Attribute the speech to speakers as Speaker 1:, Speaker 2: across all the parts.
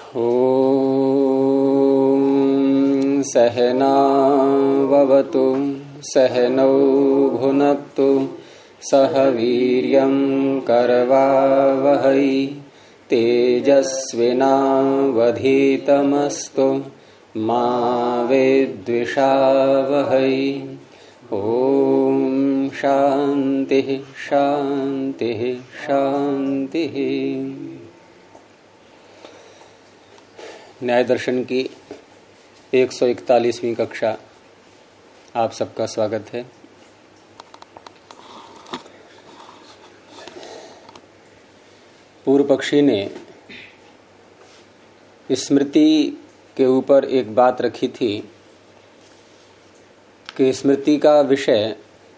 Speaker 1: ॐ सहनाववतु सहनौ भुनक्तु सह वीर्यं करवावहै तेजस्विनावधीतमस्तु मा विद्विषावहै। ॐ शान्तिः शान्तिः शान्तिः। न्याय दर्शन की 141वीं कक्षा आप सबका स्वागत है। पूर्व पक्षी ने स्मृति के ऊपर एक बात रखी थी कि स्मृति का विषय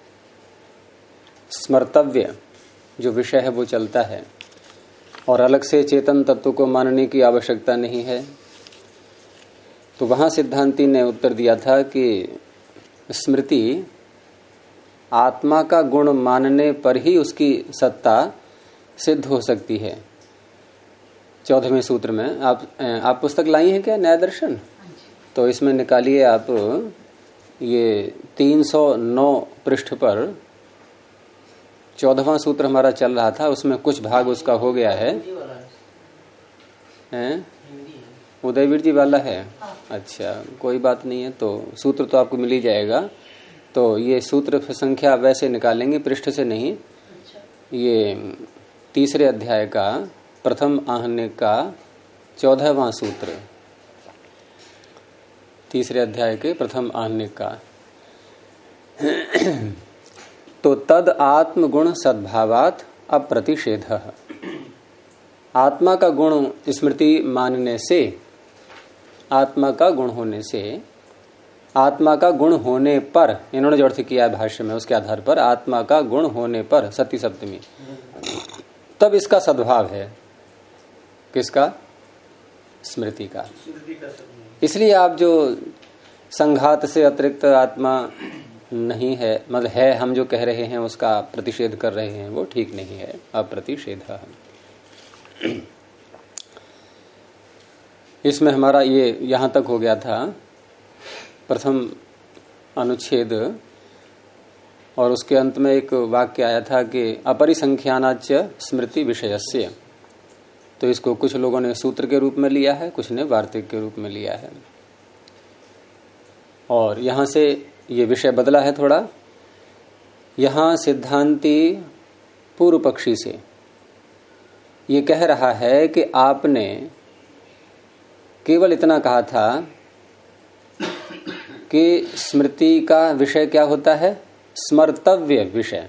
Speaker 1: स्मर्तव्य जो विषय है वो चलता है और अलग से चेतन तत्व को मानने की आवश्यकता नहीं है। तो वहां सिद्धांती ने उत्तर दिया था कि स्मृति आत्मा का गुण मानने पर ही उसकी सत्ता सिद्ध हो सकती है। 14वें सूत्र में आप पुस्तक लाई हैं क्या, न्याय दर्शन? तो इसमें निकालिए आप, ये 309 पृष्ठ पर 14वां सूत्र हमारा चल रहा था, उसमें कुछ भाग उसका हो गया है। उदयवीर जी वाला है? अच्छा, कोई बात नहीं है, तो सूत्र तो आपको मिल ही जाएगा। तो ये सूत्र संख्या वैसे निकालेंगे, पृष्ठ से नहीं। ये तीसरे अध्याय का प्रथम आहने का 14वां सूत्र, तीसरे अध्याय के प्रथम आहने का। तो तद आत्म गुण सद्भावात अप्रतिषेधः। आत्मा का गुण स्मृति मानने से, आत्मा का गुण होने से, आत्मा का गुण होने पर, इन्होंने जो अर्थ किया है भाष्य में उसके आधार पर, आत्मा का गुण होने पर, सती सप्तमी, तब इसका सद्भाव है। किसका? स्मृति का। इसलिए आप जो संघात से अतिरिक्त आत्मा नहीं है, मतलब है, हम जो कह रहे हैं उसका प्रतिषेध कर रहे हैं, वो ठीक नहीं है, अप्रतिषेध। इसमें हमारा ये यहां तक हो गया था प्रथम अनुच्छेद, और उसके अंत में एक वाक्य आया था कि अपरिसंख्यानाच स्मृति विषयस्य। तो इसको कुछ लोगों ने सूत्र के रूप में लिया है, कुछ ने वार्तिक के रूप में लिया है, और यहां से ये विषय बदला है थोड़ा। यहां सिद्धांती पूर्व पक्षी से ये कह रहा है कि आपने केवल इतना कहा था कि स्मृति का विषय क्या होता है? स्मर्तव्य विषय।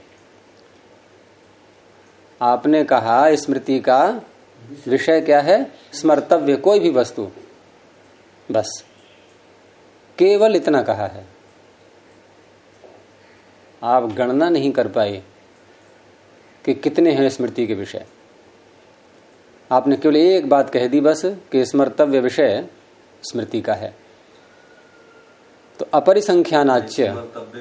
Speaker 1: आपने कहा स्मृति का विषय क्या है? स्मर्तव्य, कोई भी वस्तु, बस केवल इतना कहा है। आप गणना नहीं कर पाए कि कितने हैं स्मृति के विषय। आपने केवल एक बात कह दी बस कि स्मर्तव्य विषय स्मृति का है। तो अपरिसंख्यानाच्य,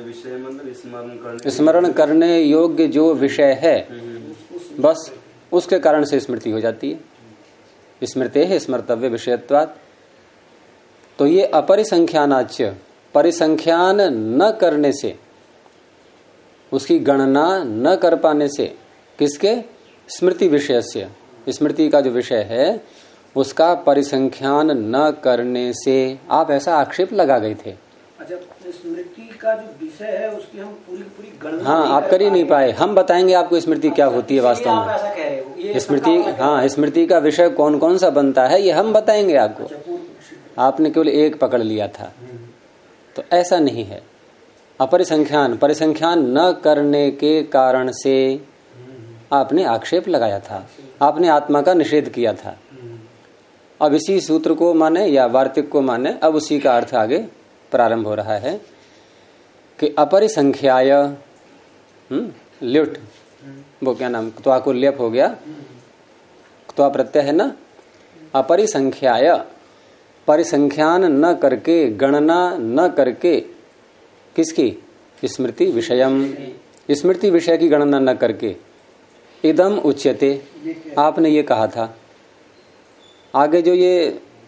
Speaker 1: स्मरण करने योग्य जो विषय है, बस उसके कारण से स्मृति हो जाती है। स्मृते है स्मर्तव्य विषयत्वात्। तो ये अपरिसंख्यानाच्य, परिसंख्यान न करने से, उसकी गणना न कर पाने से, किसके? स्मृति विषय से, स्मृति का जो विषय है उसका परिसंख्यान न करने से आप ऐसा आक्षेप लगा गए थे।
Speaker 2: अच्छा, स्मृति का जो विषय है उसकी हम पूरी गणना,
Speaker 1: हाँ, आप कर ही नहीं पाए। हम बताएंगे आपको स्मृति क्या होती है वास्तव में।
Speaker 2: ऐसा कह रहे हो?
Speaker 1: स्मृति, हाँ, स्मृति का विषय कौन कौन सा बनता है ये हम बताएंगे आपको। आपने केवल एक पकड़ लिया था, तो ऐसा नहीं है। अपरिसंख्यान, परिसंख्यान न करने के कारण से आपने आक्षेप लगाया था, आपने आत्मा का निषेध किया था। अब इसी सूत्र को माने या वार्तिक को माने, अब उसी का अर्थ आगे प्रारंभ हो रहा है कि अपरिसंख्याय, ल्युट, वो क्या नाम, त्वा को लेप हो गया, त्वा प्रत्यय है ना। अपरिसंख्याय, परिसंख्यान न करके, गणना न करके, किसकी? स्मृति विषयम, स्मृति विषय की गणना न करके, इदम उच्यते, आपने ये कहा था। आगे जो ये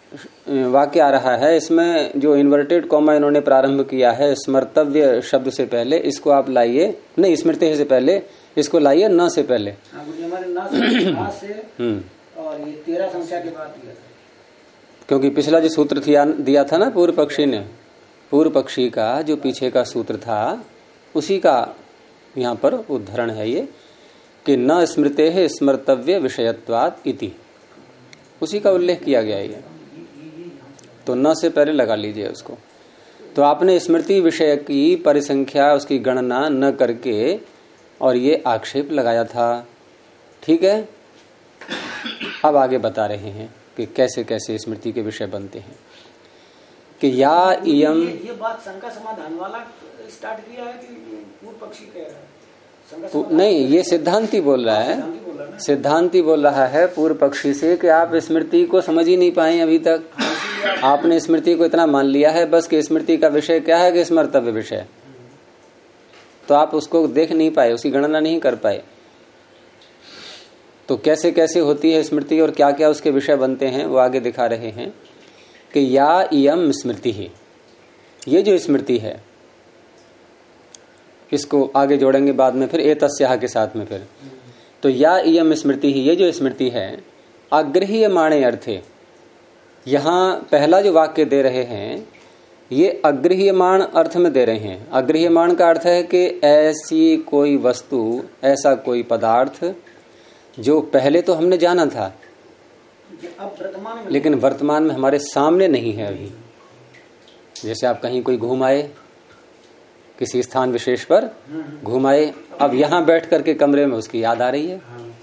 Speaker 1: वाक्य आ रहा है, इसमें जो इन्वर्टेड कॉमा इन्होंने प्रारंभ किया है स्मर्तव्य शब्द से पहले, इसको आप लाइए, नहीं स्मृति से पहले, इसको लाइए न से पहले।
Speaker 2: और ये 13 संख्या के बाद दिया था।
Speaker 1: क्योंकि पिछला जो सूत्र दिया था ना पूर्व पक्षी ने, पूर्व पक्षी का जो पीछे का सूत्र था उसी का यहाँ पर उदाहरण है ये कि न स्मृते है स्मर्तव्य विषयत्वात् इति, उसी का उल्लेख किया गया है। तो न से पहले लगा लीजिए उसको। तो आपने स्मृति विषय की परिसंख्या उसकी गणना न करके और ये आक्षेप लगाया था, ठीक है। अब आगे बता रहे हैं कि कैसे कैसे स्मृति के विषय बनते हैं कि या इयम।
Speaker 2: ये बात शंका समाधान वाला स्टार्ट किया है कि पूर्व पक्षी कह रहा है?
Speaker 1: नहीं, ये सिद्धांती बोल रहा है, सिद्धांती बोल रहा है पूर्व पक्षी से कि आप स्मृति को समझ ही नहीं पाए अभी तक। आपने स्मृति को इतना मान लिया है बस कि स्मृति का विषय क्या है कि स्मर्तव्य विषय, तो आप उसको देख नहीं पाए, उसकी गणना नहीं कर पाए। तो कैसे कैसे होती है स्मृति और क्या क्या उसके विषय बनते हैं वो आगे दिखा रहे हैं कि या इयम स्मृति ही, ये जो स्मृति है इसको आगे जोड़ेंगे बाद में फिर एतस्याः के साथ में फिर। तो या इयम स्मृति ही, ये जो स्मृति है अग्रह्यमाणे अर्थे, यहां पहला जो वाक्य दे रहे हैं ये अग्रह्यमाण अर्थ में दे रहे हैं। अग्रह्यमाण का अर्थ है कि ऐसी कोई वस्तु, ऐसा कोई पदार्थ जो पहले तो हमने जाना था लेकिन वर्तमान में हमारे सामने नहीं है अभी। जैसे आप कहीं कोई घूम आए, किसी स्थान विशेष पर घूम आए, अब यहां बैठ करके कमरे में उसकी याद आ रही है।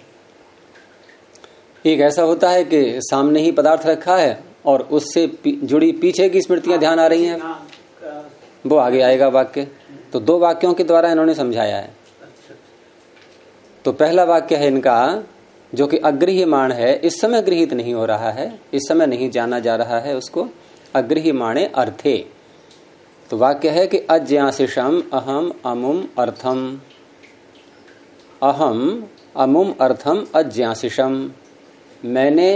Speaker 1: एक ऐसा होता है कि सामने ही पदार्थ रखा है और उससे जुड़ी पीछे की स्मृतियां ध्यान आ रही हैं, वो आगे आएगा वाक्य। तो दो वाक्यों के द्वारा इन्होंने समझाया है। तो पहला वाक्य है इनका जो कि अग्रह्यमाण है, इस समय गृहीत नहीं हो रहा है, इस समय नहीं जाना जा रहा है उसको, अग्रह्यमाणे अर्थे। तो वाक्य है कि अज्ञासिषम अहम अमुम अर्थम, अहम अमुम अर्थम अज्ञासिषम, मैंने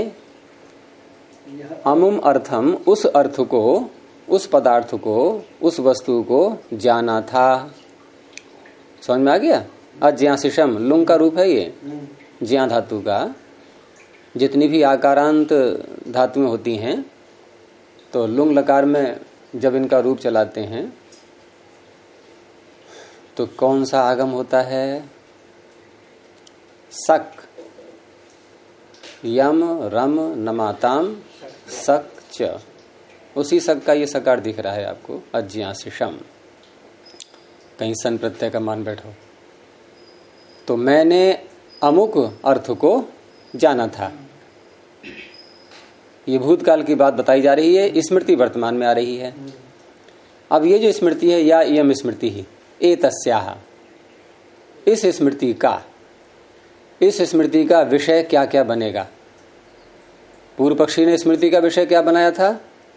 Speaker 1: अमुम अर्थम उस अर्थ को, उस पदार्थ को, उस वस्तु को जाना था। समझ में आ गया? अज्ञासिषम लुंग का रूप है ये, ज्ञा धातु का। जितनी भी आकारांत धातुएं होती हैं तो लुंग लकार में जब इनका रूप चलाते हैं तो कौन सा आगम होता है? सक, यम रम नमाताम सक च, उसी सक का ये सकार दिख रहा है आपको, अज्ञासिषम। कहीं सन प्रत्यय का मान बैठो। तो मैंने अमुक अर्थ को जाना था, ये भूतकाल की बात बताई जा रही है, स्मृति वर्तमान में आ रही है। अब ये जो स्मृति है या इयम स्मृति ही, एतस्याः, इस स्मृति का, इस स्मृति का विषय क्या क्या बनेगा? पूर्व पक्षी ने स्मृति का विषय क्या बनाया था?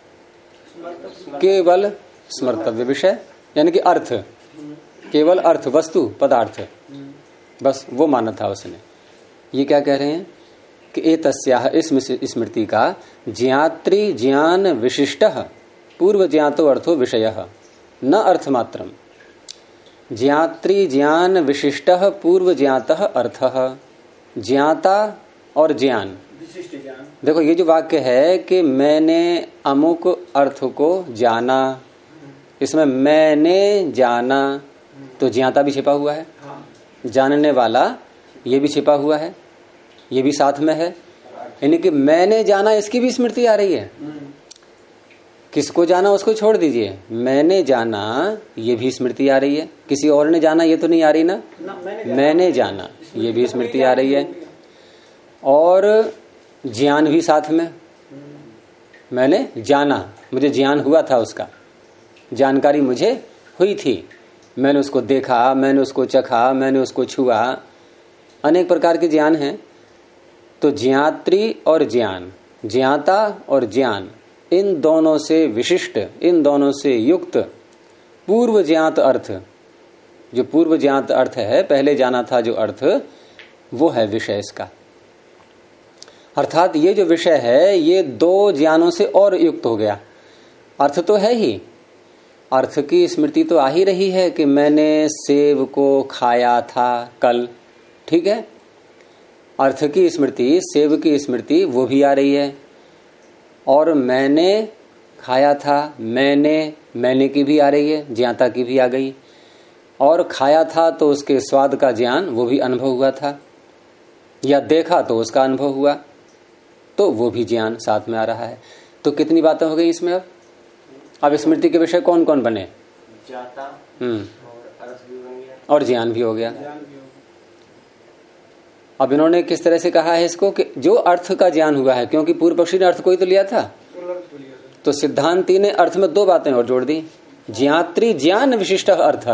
Speaker 1: केवल स्मर्तव्य विषय, यानी कि अर्थ, केवल अर्थ, वस्तु, पदार्थ, बस वो माना था उसने। ये क्या कह रहे हैं कि एतस्याः, इस स्मृति का ज्ञात्री ज्ञान विशिष्टः पूर्व ज्ञातो अर्थो विषयः न अर्थमात्रम। ज्ञात्री ज्ञान विशिष्टः पूर्व ज्ञातः अर्थः, ज्ञाता और ज्ञान। देखो ये जो वाक्य है कि मैंने अमुक अर्थ को जाना, इसमें मैंने जाना, तो ज्ञाता भी छिपा हुआ है, जानने वाला ये भी छिपा हुआ है, ये भी साथ में है। यानी कि मैंने जाना, इसकी भी स्मृति आ रही है। किसको जाना उसको छोड़ दीजिए, मैंने जाना ये भी स्मृति आ रही है। किसी और ने जाना ये तो नहीं आ रही ना, मैंने जाना ये भी स्मृति आ रही है। और ज्ञान भी साथ में, मैंने जाना, मुझे ज्ञान हुआ था, उसका जानकारी मुझे हुई थी, मैंने उसको देखा, मैंने उसको चखा, मैंने उसको छुआ, अनेक प्रकार के ज्ञान हैं। तो ज्ञात्री और ज्ञान, ज्ञाता और ज्ञान, इन दोनों से विशिष्ट, इन दोनों से युक्त पूर्व ज्ञात अर्थ, जो पूर्व ज्ञात अर्थ है, पहले जाना था जो अर्थ, वो है विषय इसका। अर्थात ये जो विषय है ये दो ज्ञानों से और युक्त हो गया। अर्थ तो है ही, अर्थ की स्मृति तो आ ही रही है कि मैंने सेब को खाया था कल, ठीक है। अर्थ की स्मृति, सेब की स्मृति वो भी आ रही है, और मैंने खाया था, मैंने की भी आ रही है, ज्ञाता की भी आ गई। और खाया था तो उसके स्वाद का ज्ञान वो भी अनुभव हुआ था, या देखा तो उसका अनुभव हुआ, तो वो भी ज्ञान साथ में आ रहा है। तो कितनी बातें हो गई इसमें। अब स्मृति के विषय कौन कौन बने,
Speaker 2: जाता
Speaker 1: और
Speaker 2: अर्थ भी बन गया
Speaker 1: और ज्ञान भी हो गया। अब इन्होंने किस तरह से कहा है इसको कि जो अर्थ का ज्ञान हुआ है, क्योंकि पूर्व पक्षी ने अर्थ को ही तो लिया था, तो सिद्धांती ने अर्थ में दो बातें और जोड़ दी। ज्ञात्री ज्ञान विशिष्ट अर्थ,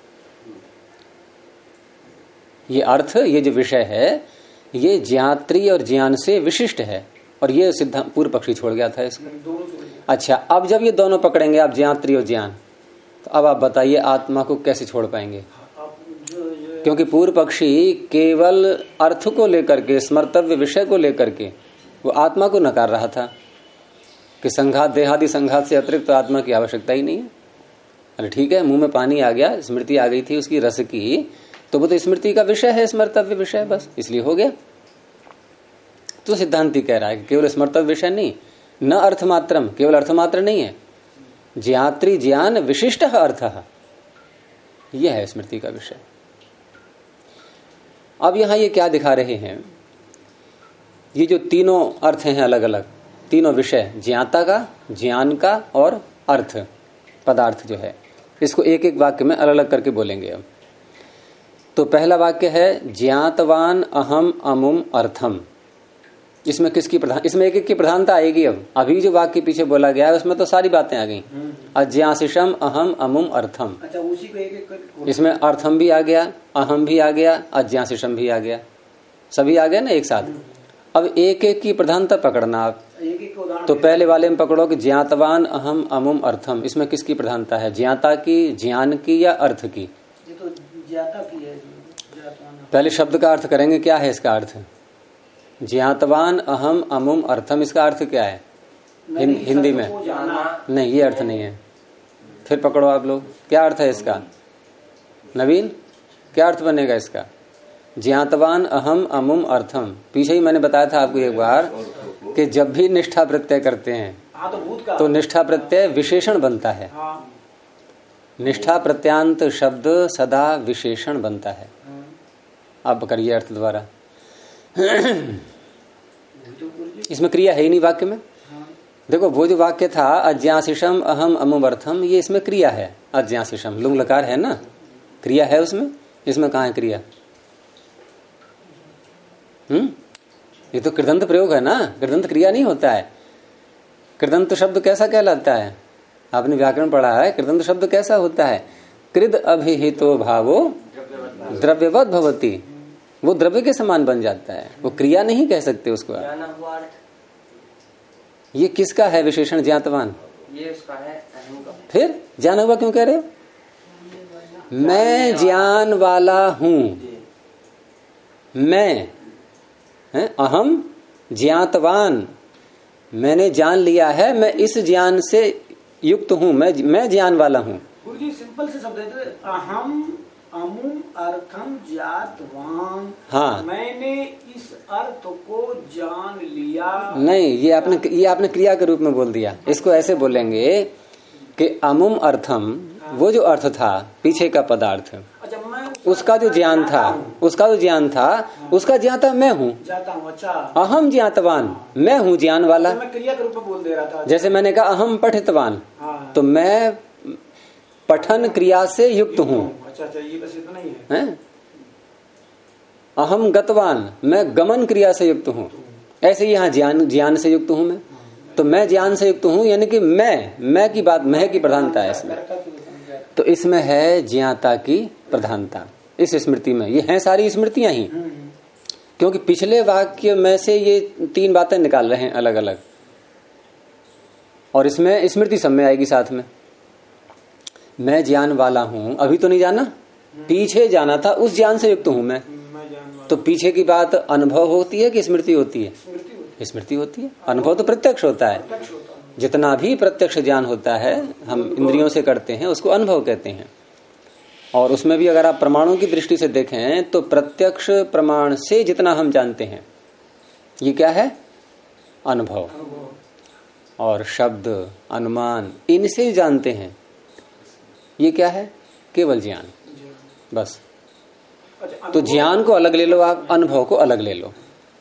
Speaker 1: ये अर्थ, ये जो विषय है ये ज्ञात्री और ज्ञान से विशिष्ट है, और ये सिद्धांत पूर्व पक्षी छोड़ गया था इसको। अच्छा, अब जब ये दोनों पकड़ेंगे आप, ज्ञात्री और ज्ञान, तो अब आप बताइए आत्मा को कैसे छोड़ पाएंगे। क्योंकि पूर्व पक्षी केवल अर्थ को लेकर के, स्मर्तव्य विषय को लेकर के वो आत्मा को नकार रहा था कि संघात, देहादि संघात से अतिरिक्त तो आत्मा की आवश्यकता ही नहीं है। अरे ठीक है, मुंह में पानी आ गया, स्मृति आ गई थी उसकी रस की, तो वो तो स्मृति का विषय है, स्मर्तव्य विषय, बस इसलिए हो गया। तो सिद्धांति कह रहा है कि केवल स्मर्तव्य विषय नहीं, न अर्थमात्रम, केवल अर्थमात्र नहीं है, ज्ञात्री ज्ञान विशिष्ट अर्थ, यह है स्मृति का विषय। अब यहां ये क्या दिखा रहे हैं, ये जो तीनों अर्थ हैं अलग अलग, तीनों विषय, ज्ञाता का, ज्ञान का और अर्थ पदार्थ जो है, इसको एक एक वाक्य में अलग अलग करके बोलेंगे। अब तो पहला वाक्य है ज्ञातवान अहम अमुम अर्थम। इसमें किसकी प्रधान, इसमें एक एक की प्रधानता आएगी। अब अभी जो वाक्य पीछे बोला गया है उसमें तो सारी बातें आ गई। अज्ञासिषम अहम अमुम अर्थम, अच्छा उसी को एक एक इसमें अर्थम भी आ गया, अहम भी आ गया, अज्ञासिषम भी आ गया, सभी आ गए ना एक साथ। अब एक एक की प्रधानता पकड़ना आप। तो पहले वाले में पकड़ो कि ज्ञातवान अहम अमुम अर्थम, इसमें किसकी प्रधानता है, ज्ञाता की, ज्ञान की या अर्थ की।
Speaker 2: ये तो ज्ञाता की है।
Speaker 1: पहले शब्द का अर्थ करेंगे, क्या है इसका अर्थ। ज्ञातवान अहम अमुम अर्थम, इसका अर्थ क्या है हिंदी में, नहीं ये अर्थ नहीं है। फिर पकड़ो आप लोग, क्या अर्थ है इसका, नवीन क्या अर्थ बनेगा इसका। ज्ञातवान अहम अमुम अर्थम, पीछे ही मैंने बताया था आपको एक बार कि जब भी निष्ठा प्रत्यय करते हैं तो निष्ठा प्रत्यय विशेषण बनता है। निष्ठा प्रत्यांत शब्द सदा विशेषण बनता है। आप करिए अर्थ द्वारा। इसमें क्रिया है ही नहीं वाक्य में। देखो वो जो वाक्य था अज्ञासिषम अहम अमुमर्थम, ये इसमें क्रिया है। अज्ञासिषम लुंग लकार है ना, क्रिया है उसमें, इसमें कहाँ है क्रिया। ये तो कृदंत प्रयोग है ना, कृदंत क्रिया नहीं होता है। कृदंत शब्द कैसा कहलाता है, आपने व्याकरण पढ़ा है, कृदंत शब्द कैसा होता है, कृद अभिहितो भावो द्रव्यवत भवति, वो द्रव्य के समान बन जाता है, वो क्रिया नहीं कह सकते उसको। ये किसका है विशेषण ज्ञातवान,
Speaker 2: ये उसका है अहम का।
Speaker 1: फिर ज्ञान हुआ क्यों कह रहे हो, मैं ज्ञान वाला हूं, मैं अहम ज्ञातवान, मैंने जान लिया है, मैं इस ज्ञान से युक्त हूं, मैं ज्ञान वाला हूं।
Speaker 2: गुरु जी सिंपल से शब्द है, अहम अमुम अर्थम ज्ञातवान,
Speaker 1: हाँ
Speaker 2: मैंने इस अर्थ को जान लिया।
Speaker 1: नहीं, ये आपने क्रिया के रूप में बोल दिया। इसको ऐसे बोलेंगे कि अमुम अर्थम, वो जो अर्थ था पीछे का पदार्थ,
Speaker 2: अच्छा मैं
Speaker 1: उसका जो ज्ञान था, उसका ज्ञाता मैं हूँ।
Speaker 2: अच्छा
Speaker 1: अहम ज्ञातवान, मैं हूँ ज्ञान वाला।
Speaker 2: मैं क्रिया के रूप में बोल दे रहा था।
Speaker 1: जैसे मैंने कहा अहम पठितवान, तो मैं पठन क्रिया से युक्त हूँ।
Speaker 2: अच्छा ये बस इतना ही है।
Speaker 1: अहम गतवान, मैं गमन क्रिया से युक्त हूँ। ऐसे यहाँ ज्ञान से युक्त हूँ मैं, तो मैं ज्ञान से युक्त हूँ, यानी कि मैं की बात, मैं की प्रधानता है इसमें। तो इसमें है ज्ञाता की प्रधानता इस स्मृति में। ये हैं सारी स्मृतियां ही, क्योंकि पिछले वाक्य में से ये तीन बातें निकाल रहे हैं अलग अलग, और इसमें स्मृति सब में आएगी साथ में। मैं ज्ञान वाला हूं, अभी तो नहीं जाना, पीछे जाना था, उस ज्ञान से युक्त हूं मैं। तो पीछे की बात अनुभव होती है कि स्मृति होती है, स्मृति होती है। अनुभव तो प्रत्यक्ष होता है। जितना भी प्रत्यक्ष ज्ञान होता है हम इंद्रियों से करते हैं उसको अनुभव कहते हैं। और उसमें भी अगर आप प्रमाणों की दृष्टि से देखें तो प्रत्यक्ष प्रमाण से जितना हम जानते हैं ये क्या है? अनुभव। और शब्द अनुमान इनसे जानते हैं ये क्या है? केवल ज्ञान। बस। तो ज्ञान को अलग ले लो आप, अनुभव को अलग ले लो।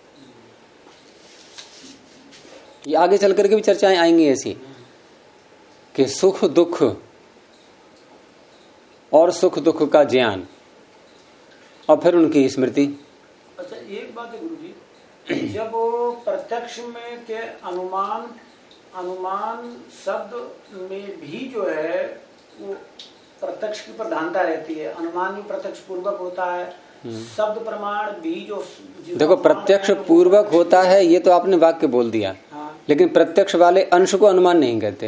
Speaker 1: ये आगे चल करके भी चर्चाएं आएंगी ऐसी कि सुख दुख और सुख दुख का ज्ञान और फिर उनकी स्मृति।
Speaker 2: अच्छा एक बात है गुरुजी, जब प्रत्यक्ष में के अनुमान शब्द में भी जो है वो प्रत्यक्ष की प्रधानता रहती है। अनुमान भी प्रत्यक्ष पूर्वक होता है, शब्द प्रमाण भी जो
Speaker 1: देखो प्रत्यक्ष पूर्वक होता है ये तो आपने वाक्य बोल दिया। हाँ। लेकिन प्रत्यक्ष वाले अंश को अनुमान नहीं कहते।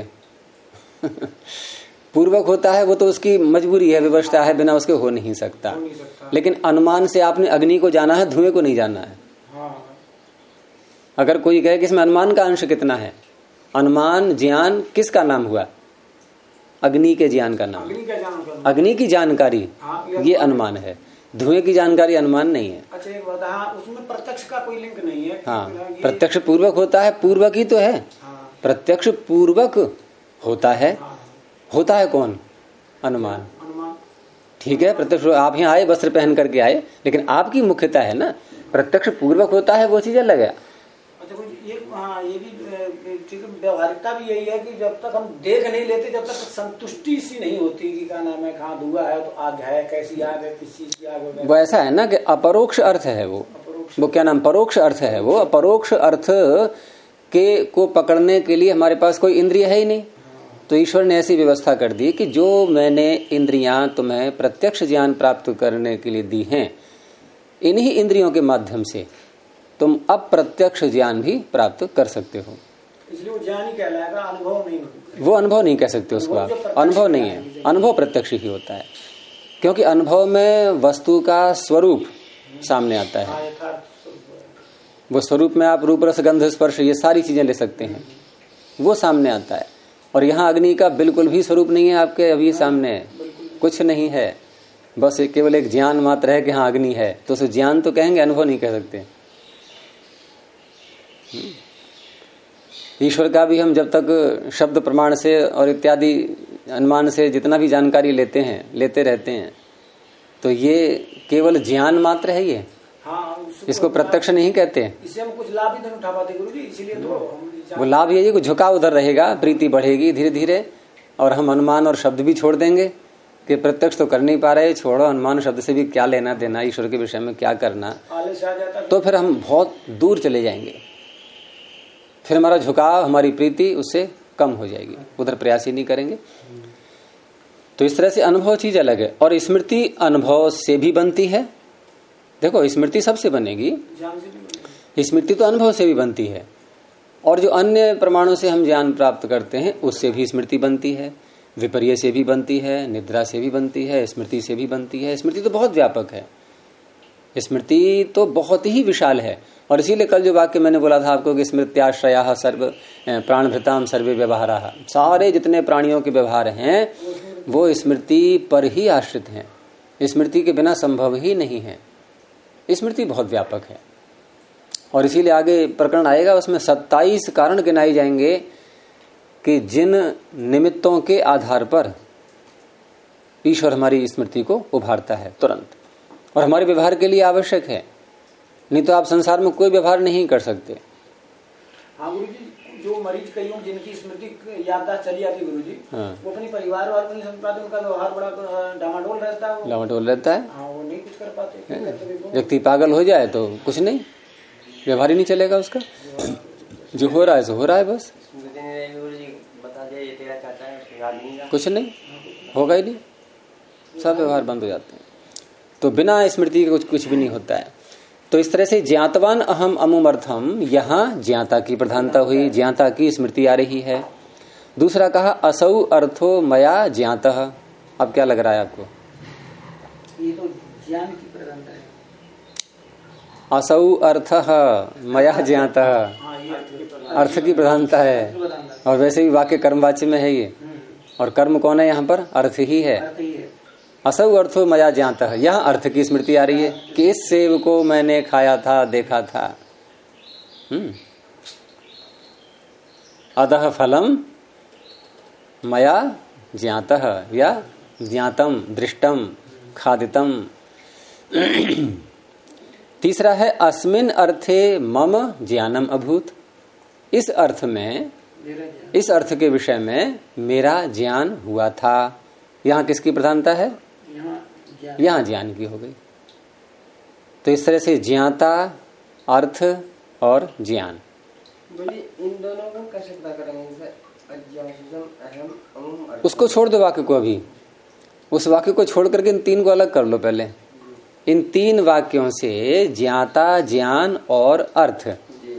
Speaker 1: पूर्वक होता है वो तो उसकी मजबूरी है, व्यवस्था है, बिना उसके हो नहीं सकता। लेकिन अनुमान से आपने अग्नि को जाना है, धुएं को नहीं जाना है। हाँ। अगर कोई कहे कि इसमें अनुमान का अंश कितना है, अनुमान ज्ञान किसका नाम हुआ? अग्नि के ज्ञान का नाम। अग्नि की जानकारी ये अनुमान है, धुएं की जानकारी अनुमान नहीं है।
Speaker 2: अच्छा एक बात, हाँ, उसमें प्रत्यक्ष का कोई लिंक नहीं है।
Speaker 1: हाँ, प्रत्यक्ष पूर्वक होता है, पूर्वक ही तो है। हाँ। प्रत्यक्ष पूर्वक होता है। हाँ। होता है कौन? अनुमान। ठीक है, प्रत्यक्ष आप यहाँ आए वस्त्र पहन करके आए, लेकिन आपकी मुख्यता है ना प्रत्यक्ष पूर्वक होता है, वो चीज अलग है।
Speaker 2: अच्छा ये हाँ, ये भी ठीक है, व्यवहारिकता भी यही है कि जब तक हम देख नहीं लेते, जब तक संतुष्टि सी नहीं होती कि क्या नाम है, कहाँ धुआं है तो आग है, कैसी आग है, किस चीज की आग है।
Speaker 1: वो ऐसा है ना कि अपरोक्ष अर्थ है वो क्या नाम, परोक्ष अर्थ है वो। अपरोक्ष अर्थ के को पकड़ने के लिए हमारे पास कोई इंद्रिय है ही नहीं। तो ईश्वर ने ऐसी व्यवस्था कर दी कि जो मैंने इंद्रियां तुम्हें प्रत्यक्ष ज्ञान प्राप्त करने के लिए दी हैं, इन्हीं इंद्रियों के माध्यम से तुम अप्रत्यक्ष ज्ञान भी प्राप्त कर सकते हो।
Speaker 2: इसलिए वो ज्ञान ही कहलाएगा, अनुभव नहीं।
Speaker 1: वो अनुभव नहीं कह सकते उसको आप, अनुभव नहीं है। अनुभव प्रत्यक्ष ही होता है, क्योंकि अनुभव में वस्तु का स्वरूप सामने आता है। वो स्वरूप में आप रूप रस गंध स्पर्श ये सारी चीजें ले सकते हैं, वो सामने आता है। और यहाँ अग्नि का बिल्कुल भी स्वरूप नहीं है आपके अभी सामने, कुछ नहीं है, बस केवल एक ज्ञान मात्र है कि हाँ अग्नि है। तो उसे ज्ञान तो कहेंगे, अनुभव नहीं कह सकते। ईश्वर का भी हम जब तक शब्द प्रमाण से और इत्यादि अनुमान से जितना भी जानकारी लेते रहते हैं, तो ये केवल ज्ञान मात्र है। ये हाँ, इसको प्रत्यक्ष नहीं कहते।
Speaker 2: इससे हम कुछ लाभ ही नहीं उठा पाते गुरुजी, इसीलिए तो
Speaker 1: वो लाभ ये कि झुकाव उधर रहेगा, प्रीति बढ़ेगी धीरे धीरे, और हम अनुमान और शब्द भी छोड़ देंगे कि प्रत्यक्ष तो कर नहीं पा रहे, छोड़ो, अनुमान शब्द से भी क्या लेना देना, ईश्वर के विषय में क्या करना। तो फिर हम बहुत दूर चले जाएंगे, फिर हमारा झुकाव, हमारी प्रीति उससे कम हो जाएगी, उधर प्रयास ही नहीं करेंगे। तो इस तरह से अनुभव चीज अलग है, और स्मृति अनुभव से भी बनती है। देखो स्मृति सबसे बनेगी, स्मृति तो अनुभव से भी बनती है, और जो अन्य प्रमाणों से हम ज्ञान प्राप्त करते हैं उससे भी स्मृति बनती है, विपर्य से भी बनती है, निद्रा से भी बनती है, स्मृति से भी बनती है। स्मृति तो बहुत व्यापक है, स्मृति तो बहुत ही विशाल है। और इसीलिए कल जो वाक्य मैंने बोला था आपको कि स्मृत्याश्रया सर्व प्राणभृताम सर्वे व्यवहारा, सारे जितने प्राणियों के व्यवहार हैं वो स्मृति पर ही आश्रित हैं, स्मृति के बिना संभव ही नहीं है। स्मृति बहुत व्यापक है, और इसीलिए आगे प्रकरण आएगा उसमें 27 कारण गिनाए जाएंगे कि जिन निमित्तों के आधार पर ईश्वर हमारी स्मृति को उभारता है तुरंत, और हमारे व्यवहार के लिए आवश्यक है, नहीं तो आप संसार में कोई व्यवहार नहीं कर सकते।
Speaker 2: हाँ गुरुजी, जो मरीज कई हों जिनकी स्मृति याददाश्त चली जाती है गुरुजी, हाँ, वो अपनी परिवार वालों को नहीं समझ पाते, उनका व्यवहार बड़ा डामाडोल रहता है,
Speaker 1: डामाडोल रहता है।
Speaker 2: हाँ, वो नहीं कुछ कर पाते।
Speaker 1: व्यक्ति पागल हो जाए तो कुछ नहीं, व्यवहार ही नहीं चलेगा उसका, जो हो रहा है सो हो रहा है, बस कुछ नहीं होगा ही नहीं, सब व्यवहार बंद हो जाते हैं। तो बिना स्मृति के कुछ भी नहीं होता है। तो इस तरह से ज्ञातवान अहम अमुमर्थम, यहाँ ज्ञाता की प्रधानता हुई, ज्ञाता की स्मृति आ रही है। दूसरा कहा असौ अर्थो मया ज्ञातः। अब क्या लग रहा है आपको?
Speaker 2: ये तो ज्ञान की प्रधानता है।
Speaker 1: असौ अर्थः मया ज्ञातः, अर्थ की प्रधानता है। और वैसे भी वाक्य कर्मवाच्य में है ये, और कर्म कौन है यहाँ पर? अर्थ ही है। असौ अर्थो मया ज्ञातः, यहाँ अर्थ की स्मृति आ रही है कि इस सेब को मैंने खाया था, देखा था। अतः फलम मया ज्ञातः या ज्ञातम, दृष्टम, खादितम। तीसरा है अस्मिन् अर्थे मम ज्ञानम अभूत, इस अर्थ में, इस अर्थ के विषय में मेरा ज्ञान हुआ था। यहाँ किसकी प्रधानता है? यहाँ ज्ञान की हो गई। तो इस तरह से ज्ञाता, अर्थ और ज्ञान।
Speaker 3: इन दोनों को कैसे पता करेंगे?
Speaker 1: उसको छोड़ दो वाक्य को, अभी उस वाक्य को छोड़ करके इन तीन को अलग कर लो पहले। इन तीन वाक्यों से ज्ञाता, ज्ञान और अर्थ।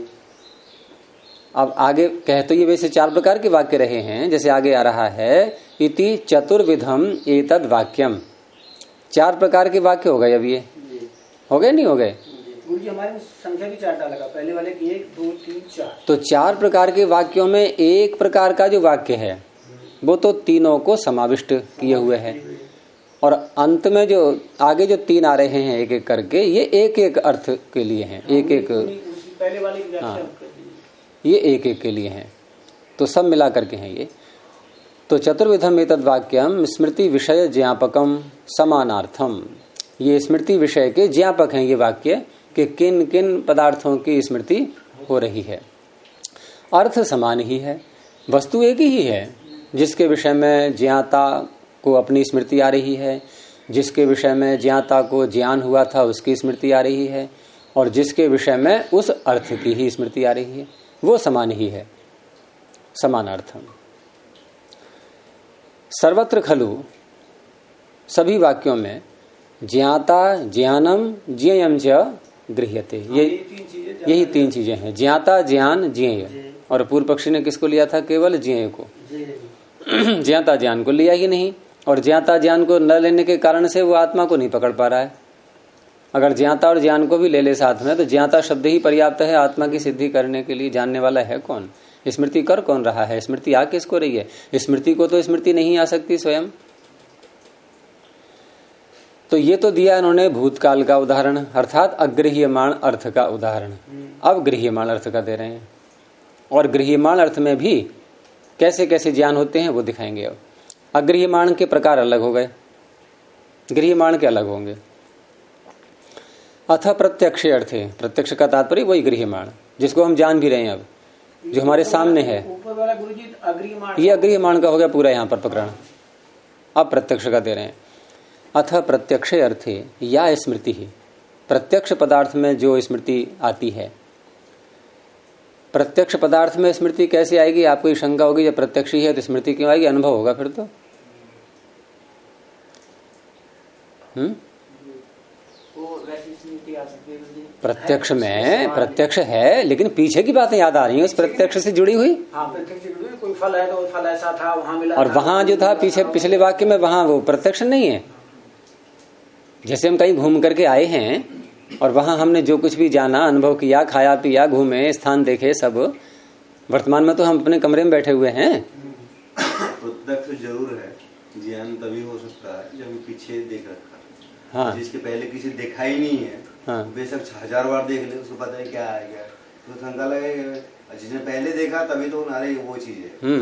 Speaker 1: अब आगे कह तो ये वैसे चार प्रकार के वाक्य रहे हैं, जैसे आगे आ रहा है इति चतुर्विधम एतद वाक्यम। चार प्रकार के वाक्य हो गए। अब ये हो गए, नहीं हो गए?
Speaker 2: हमारे संख्या भी चार लगा, पहले वाले की 1 2 3 4।
Speaker 1: तो चार प्रकार के वाक्यों में एक प्रकार का जो वाक्य है वो तो तीनों को समाविष्ट किए हुए है, और अंत में जो आगे जो तीन आ रहे हैं एक एक करके, ये एक एक अर्थ के लिए हैं, एक एक,
Speaker 2: पहले वाले की व्याख्या
Speaker 1: ये एक एक के लिए हैं। तो सब मिला करके हैं ये। तो चतुर्विधम एतद् वाक्यम स्मृति विषय ज्ञापकम समानार्थम, ये स्मृति विषय के ज्ञापक हैं ये वाक्य कि किन किन पदार्थों की स्मृति हो रही है। अर्थ समान ही है, वस्तु एक ही है, जिसके विषय में ज्ञाता को अपनी स्मृति आ रही है, जिसके विषय में ज्ञाता को ज्ञान हुआ था उसकी स्मृति आ रही है, और जिसके विषय में उस अर्थ की ही स्मृति आ रही है, वो समान ही है, समानार्थम। सर्वत्र खलु, सभी वाक्यों में ज्ञाता, ज्ञानम, ज्ञेयम च गृह्यते, यही तीन चीजें हैं, ज्ञाता, ज्ञान, ज्ञेय। और पूर्व पक्षी ने किसको लिया था? केवल ज्ञेय को, ज्ञाता ज्ञान को लिया ही नहीं। और ज्ञाता ज्ञान को न लेने के कारण से वो आत्मा को नहीं पकड़ पा रहा है। अगर ज्ञाता और ज्ञान को भी ले ले साथ में, तो ज्ञाता शब्द ही पर्याप्त है आत्मा की सिद्धि करने के लिए। जानने वाला है कौन? स्मृति कर कौन रहा है? स्मृति आ किसको रही है? स्मृति को तो स्मृति नहीं आ सकती स्वयं। तो ये तो दिया इन्होंने भूतकाल का उदाहरण, अर्थात अगृह्यमाण अर्थ का उदाहरण। अब गृह्यमाण अर्थ का दे रहे हैं, और गृह्यमाण अर्थ में भी कैसे कैसे ज्ञान होते हैं वो दिखाएंगे। अब अगृह्यमाण के प्रकार अलग हो गए, गृह्यमाण के अलग होंगे। अथ प्रत्यक्ष अर्थे, प्रत्यक्ष का तात्पर्य वही गृह्यमाण जिसको हम जान भी रहे हैं, अब जो हमारे सामने है।
Speaker 2: ऊपर वाला गुरुजी अगृह्यमाण,
Speaker 1: ये अगृह्यमाण का हो गया पूरा यहाँ पर प्रकरण। अब प्रत्यक्ष का दे रहे हैं। अथ प्रत्यक्ष अर्थे या स्मृति ही, प्रत्यक्ष पदार्थ में जो स्मृति आती है। प्रत्यक्ष पदार्थ में स्मृति कैसे आएगी? आपको शंका होगी, जब प्रत्यक्ष ही है तो स्मृति क्यों आएगी? अनुभव होगा फिर तो। प्रत्यक्ष में प्रत्यक्ष है, लेकिन पीछे की बातें याद आ रही हैं उस प्रत्यक्ष से जुड़ी हुई।
Speaker 2: प्रत्यक्ष से जुड़ी हुई, कोई फल है तो फल ऐसा था, वहां मिला,
Speaker 1: और वहां जो था पीछे पिछले वाक्य में, वहां वो प्रत्यक्ष नहीं है। जैसे हम कहीं घूम करके आए हैं और वहां हमने जो कुछ भी जाना, अनुभव किया, खाया पिया, घूमे, स्थान देखे, सब वर्तमान में तो हम अपने कमरे में बैठे हुए हैं।
Speaker 4: प्रत्यक्ष जरूर है, ज्ञान तभी हो सकता है जब पीछे देख रखा। हाँ, जिसके पहले किसी देखा ही नहीं है, हाँ, बेशक 1000 बार देख ले, उसको पता है क्या आएगा, तो शंका लगेगा। जिसने पहले देखा तभी तो नारे वो चीज है।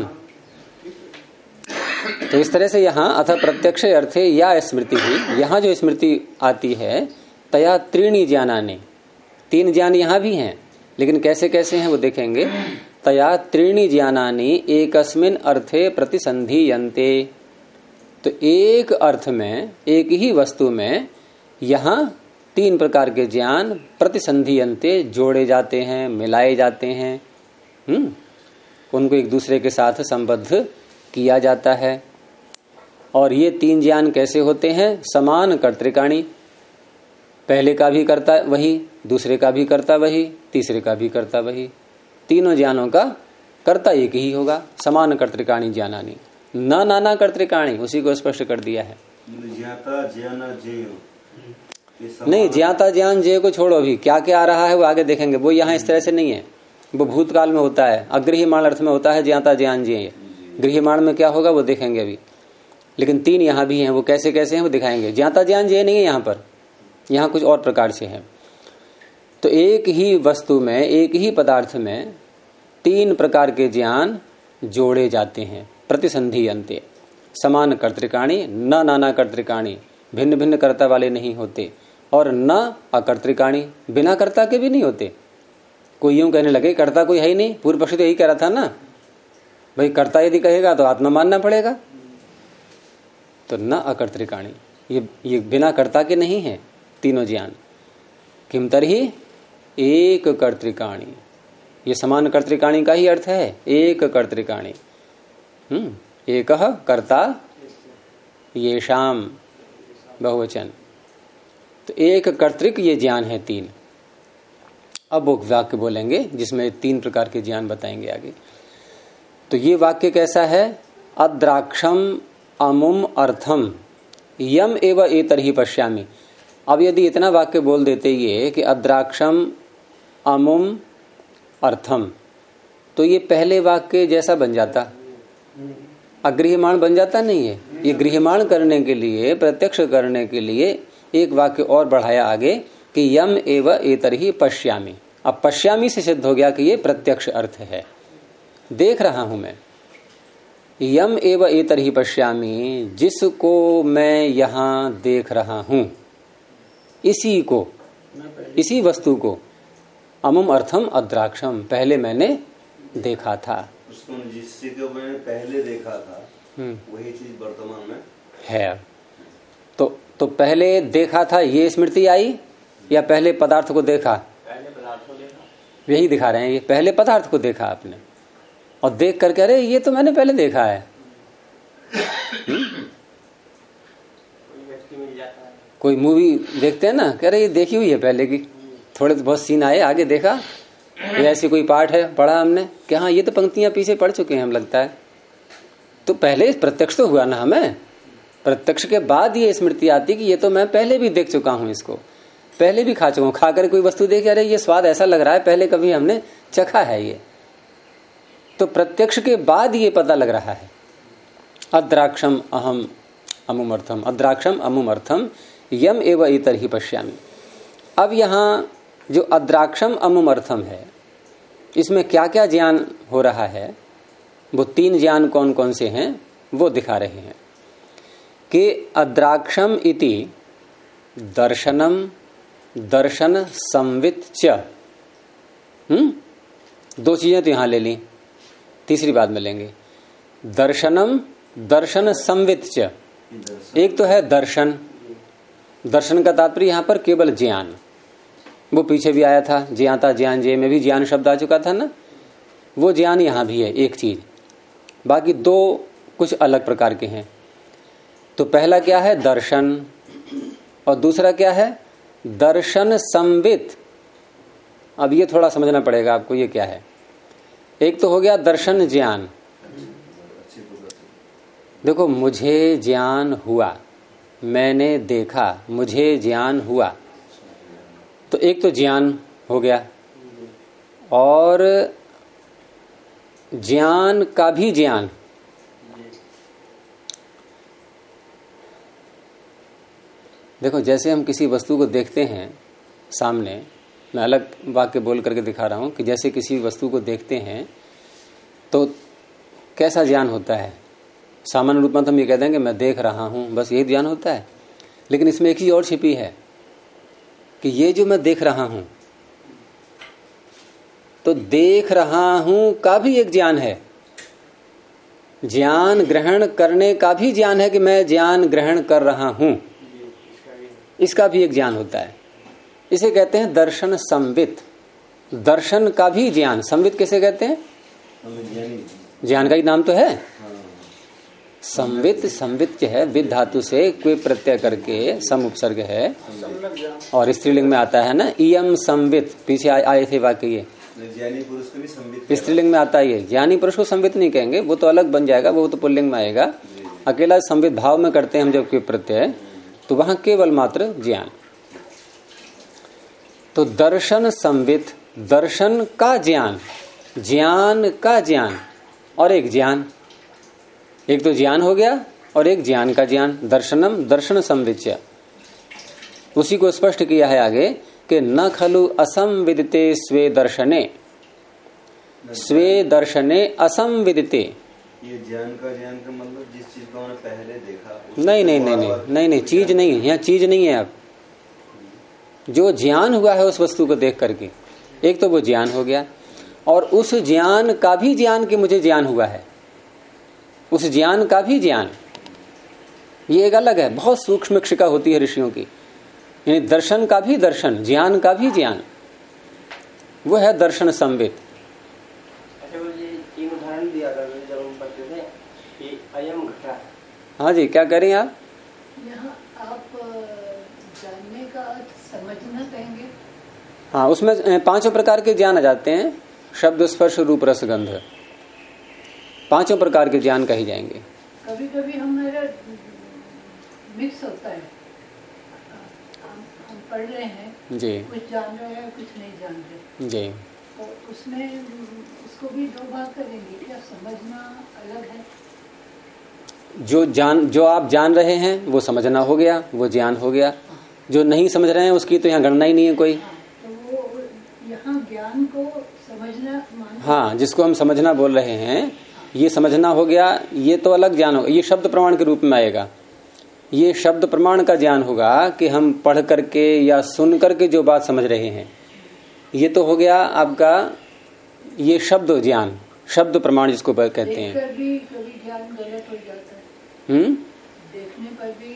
Speaker 1: तो इस तरह से यहाँ अथ प्रत्यक्ष अर्थे या स्मृति ही, यहाँ जो स्मृति आती है, तया त्रीणी ज्ञानानि, 3 ज्ञान यहाँ भी हैं, लेकिन कैसे कैसे हैं वो देखेंगे। तया त्रीणी ज्ञानानि एकस्मिन् अर्थे प्रतिसंधीयन्ते, तो एक अर्थ में, एक ही वस्तु में यहाँ 3 प्रकार के ज्ञान प्रतिसंधीयन्ते, जोड़े जाते हैं, मिलाए जाते हैं, उनको एक दूसरे के साथ संबद्ध किया जाता है। और ये 3 ज्ञान कैसे होते हैं? समान कर्तृकाणी, पहले का भी करता वही, दूसरे का भी करता वही, तीसरे का भी करता वही, तीनों ज्ञानों का कर्ता एक ही होगा। समान कर्तृकाणी ज्ञानानि, न नाना कर्तृकाणी, उसी को स्पष्ट कर दिया है। नहीं, ज्ञाता ज्ञान जे को छोड़ो, अभी क्या क्या आ रहा है वो आगे देखेंगे। वो यहाँ इस तरह से नहीं है, वो भूतकाल में होता है, अगृह्यमाण अर्थ में होता है ज्ञाता ज्ञान जे। गृह्यमाण में क्या होगा वो देखेंगे अभी। लेकिन तीन यहाँ भी हैं, वो कैसे कैसे हैं वो दिखाएंगे। ज्ञाता ज्ञान जे नहीं है यहाँ पर, यहाँ कुछ और प्रकार से है। तो एक ही वस्तु में, एक ही पदार्थ में तीन प्रकार के ज्ञान जोड़े जाते हैं। प्रतिसंधि अंते समान कर्तृकाणी, न नाना कर्तृकाणी, भिन्न भिन्न कर्ता वाले नहीं होते, और न अकर्तृकाणी, बिना कर्ता के भी नहीं होते। कोई यूं कहने लगे कर्ता कोई है ही नहीं, पूर्व पक्षी तो यही कह रहा था ना, भाई कर्ता यदि कहेगा तो आत्मा मानना पड़ेगा। तो न अकर्तृकाणी, ये बिना कर्ता के नहीं है तीनों ज्ञान। किम तरही एक कर्तृकाणी, ये समान कर्तृकाणी का ही अर्थ है, एक कर्तृकाणी। एक कर्ता येषाम बहुवचन, तो एक कर्तृक ये ज्ञान है तीन। अब वो वाक्य बोलेंगे जिसमें तीन प्रकार के ज्ञान बताएंगे आगे। तो ये वाक्य कैसा है? अद्राक्षम अमुम अर्थम यम एव एतरहि पश्यामि। अब यदि इतना वाक्य बोल देते ये कि अद्राक्षम अमुम अर्थम, तो ये पहले वाक्य जैसा बन जाता, अगृह्यमाण बन जाता नहीं है। ये गृह्यमाण करने के लिए, प्रत्यक्ष करने के लिए एक वाक्य और बढ़ाया आगे कि यम एव एतरहि पश्यामि। अब पश्यामि से सिद्ध हो गया कि ये प्रत्यक्ष अर्थ है, देख रहा हूं मैं। यम एव एतरहि पश्यामि, जिसको मैं यहां देख रहा हूं, इसी को, इसी वस्तु को, अमुम अर्थम अद्राक्षम, पहले मैंने देखा था।
Speaker 4: उसको जिससे को मैंने पहले देखा था वही चीज वर्तमान में
Speaker 1: है। तो पहले देखा था ये स्मृति आई, या पहले पदार्थ को देखा?
Speaker 2: पहले पदार्थ को देखा।
Speaker 1: यही दिखा रहे हैं, ये पहले पदार्थ को देखा आपने, और देख करके अरे ये तो मैंने पहले देखा है। कोई मूवी देखते हैं ना, कह रहे ये देखी हुई है पहले की, थोड़े तो बहुत सीन आए, आगे देखा, या ऐसी कोई पाठ है पढ़ा हमने कि हाँ ये तो पंक्तियां पीछे पढ़ चुके हैं हम, लगता है। तो पहले प्रत्यक्ष तो हुआ ना हमें, प्रत्यक्ष के बाद ये स्मृति आती कि ये तो मैं पहले भी देख चुका हूं, इसको पहले भी खा चुका हूं। खाकर कोई वस्तु देख, अरे ये स्वाद ऐसा लग रहा है, पहले कभी हमने चखा है ये। तो प्रत्यक्ष के बाद ये पता लग रहा है। अद्राक्षम अहम अमुम अर्थम, अद्राक्षम अमुम अर्थम यम एव एतरहि पश्यामि। अब यहां जो अद्राक्षम अमुम अर्थम है, इसमें क्या क्या ज्ञान हो रहा है, वो तीन ज्ञान कौन कौन से हैं वो दिखा रहे हैं कि अद्राक्षम इति दर्शनम दर्शन संवित च। दो चीजें तो यहां ले ली, तीसरी बात में लेंगे। दर्शनम दर्शन संवित च, एक तो है दर्शन, दर्शन का तात्पर्य यहां पर केवल ज्ञान, वो पीछे भी आया था, ज्ञाता ज्ञान जे में भी ज्ञान शब्द आ चुका था ना, वो ज्ञान यहां भी है एक चीज। बाकी दो कुछ अलग प्रकार के हैं। तो पहला क्या है? दर्शन, और दूसरा क्या है? दर्शन संवित। अब ये थोड़ा समझना पड़ेगा आपको, ये क्या है। एक तो हो गया दर्शन ज्ञान, देखो मुझे ज्ञान हुआ, मैंने देखा, मुझे ज्ञान हुआ, तो एक तो ज्ञान हो गया, और ज्ञान का भी ज्ञान। देखो जैसे हम किसी वस्तु को देखते हैं सामने, मैं अलग वाक्य बोल करके दिखा रहा हूं कि जैसे किसी वस्तु को देखते हैं तो कैसा ज्ञान होता है। सामान्य रूप में तो हम ये कहते हैं कि मैं देख रहा हूं, बस यही ज्ञान होता है। लेकिन इसमें एक चीज और छिपी है कि ये जो मैं देख रहा हूं, तो देख रहा हूं का भी एक ज्ञान है, ज्ञान ग्रहण करने का भी ज्ञान है कि मैं ज्ञान ग्रहण कर रहा हूं, इसका भी एक ज्ञान होता है। इसे कहते हैं दर्शन संवित। दर्शन का भी ज्ञान, संवित किसे कहते हैं? ज्ञान का ही नाम तो है संवित। संवित जो है विद धातु से कोई प्रत्यय करके सम उपसर्ग है, और स्त्रीलिंग में आता है ना, इयम संवित, पीछे आए थे वाक्य ये।
Speaker 4: ज्ञानी पुरुष को भी संवित,
Speaker 1: स्त्रीलिंग में आता है। ज्ञानी पुरुष को संवित नहीं कहेंगे, वो तो अलग बन जाएगा, वो तो पुल्लिंग में आएगा। अकेला संवित भाव में करते हैं हम जब कोई प्रत्यय, तो वहां केवल मात्र ज्ञान। तो दर्शन संवित, दर्शन का ज्ञान, ज्ञान का ज्ञान और एक ज्ञान, एक तो ज्ञान हो गया और एक ज्ञान का ज्ञान, दर्शनम दर्शन संविच्य। उसी को स्पष्ट किया है आगे कि न खलु असंविदिते स्वे दर्शने, स्वे दर्शने असंविदिते।
Speaker 4: ये ज्ञान का मतलब जिस चीज को हमने पहले देखा।
Speaker 1: नहीं, चीज नहीं है, यहाँ चीज नहीं है। अब जो ज्ञान हुआ है उस वस्तु को देख करके, एक तो वो ज्ञान हो गया और उस ज्ञान का भी ज्ञान कि मुझे ज्ञान हुआ है, उस ज्ञान का भी ज्ञान, ये एक अलग है। बहुत सूक्ष्म शिक्षा होती है ऋषियों की। यानी दर्शन का भी दर्शन, ज्ञान का भी ज्ञान, वो है दर्शन संवित।
Speaker 3: अच्छा, वो ये तीन उदाहरण दिया था जब हम पढ़ते थे कि अयम घटा।
Speaker 1: हाँ जी, क्या करें आप?
Speaker 5: यहाँ आप जानने का अर्थ समझना कहेंगे।
Speaker 1: हाँ, उसमें पांचों प्रकार के ज्ञान आ जाते हैं, शब्द स्पर्श रूप रस गंध, पांचों प्रकार के ज्ञान कहे जाएंगे।
Speaker 5: कभी कभी हमारा मिक्स होता है, हम पढ़ रहे हैं
Speaker 1: जी,
Speaker 5: कुछ जान रहे हैं कुछ नहीं जान रहे
Speaker 1: जी,
Speaker 5: तो उसमें उसको भी दो भाग करेंगे, क्या समझना अलग है?
Speaker 1: जो आप जान रहे हैं वो समझना हो गया, वो ज्ञान हो गया। जो नहीं समझ रहे हैं उसकी तो यहाँ गणना ही नहीं है कोई।
Speaker 5: तो वो यहाँ ज्ञान को समझना,
Speaker 1: हाँ, जिसको हम समझना बोल रहे हैं, ये समझना हो गया, ये तो अलग ज्ञान होगा। ये शब्द प्रमाण के रूप में आएगा। ये शब्द प्रमाण का ज्ञान होगा कि हम पढ़ करके या सुन करके जो बात समझ रहे हैं, ये तो हो गया आपका ये शब्द ज्ञान, शब्द प्रमाण जिसको कहते हैं।
Speaker 5: देखकर भी कभी ज्ञान गलत हो जाता है। देखने पर भी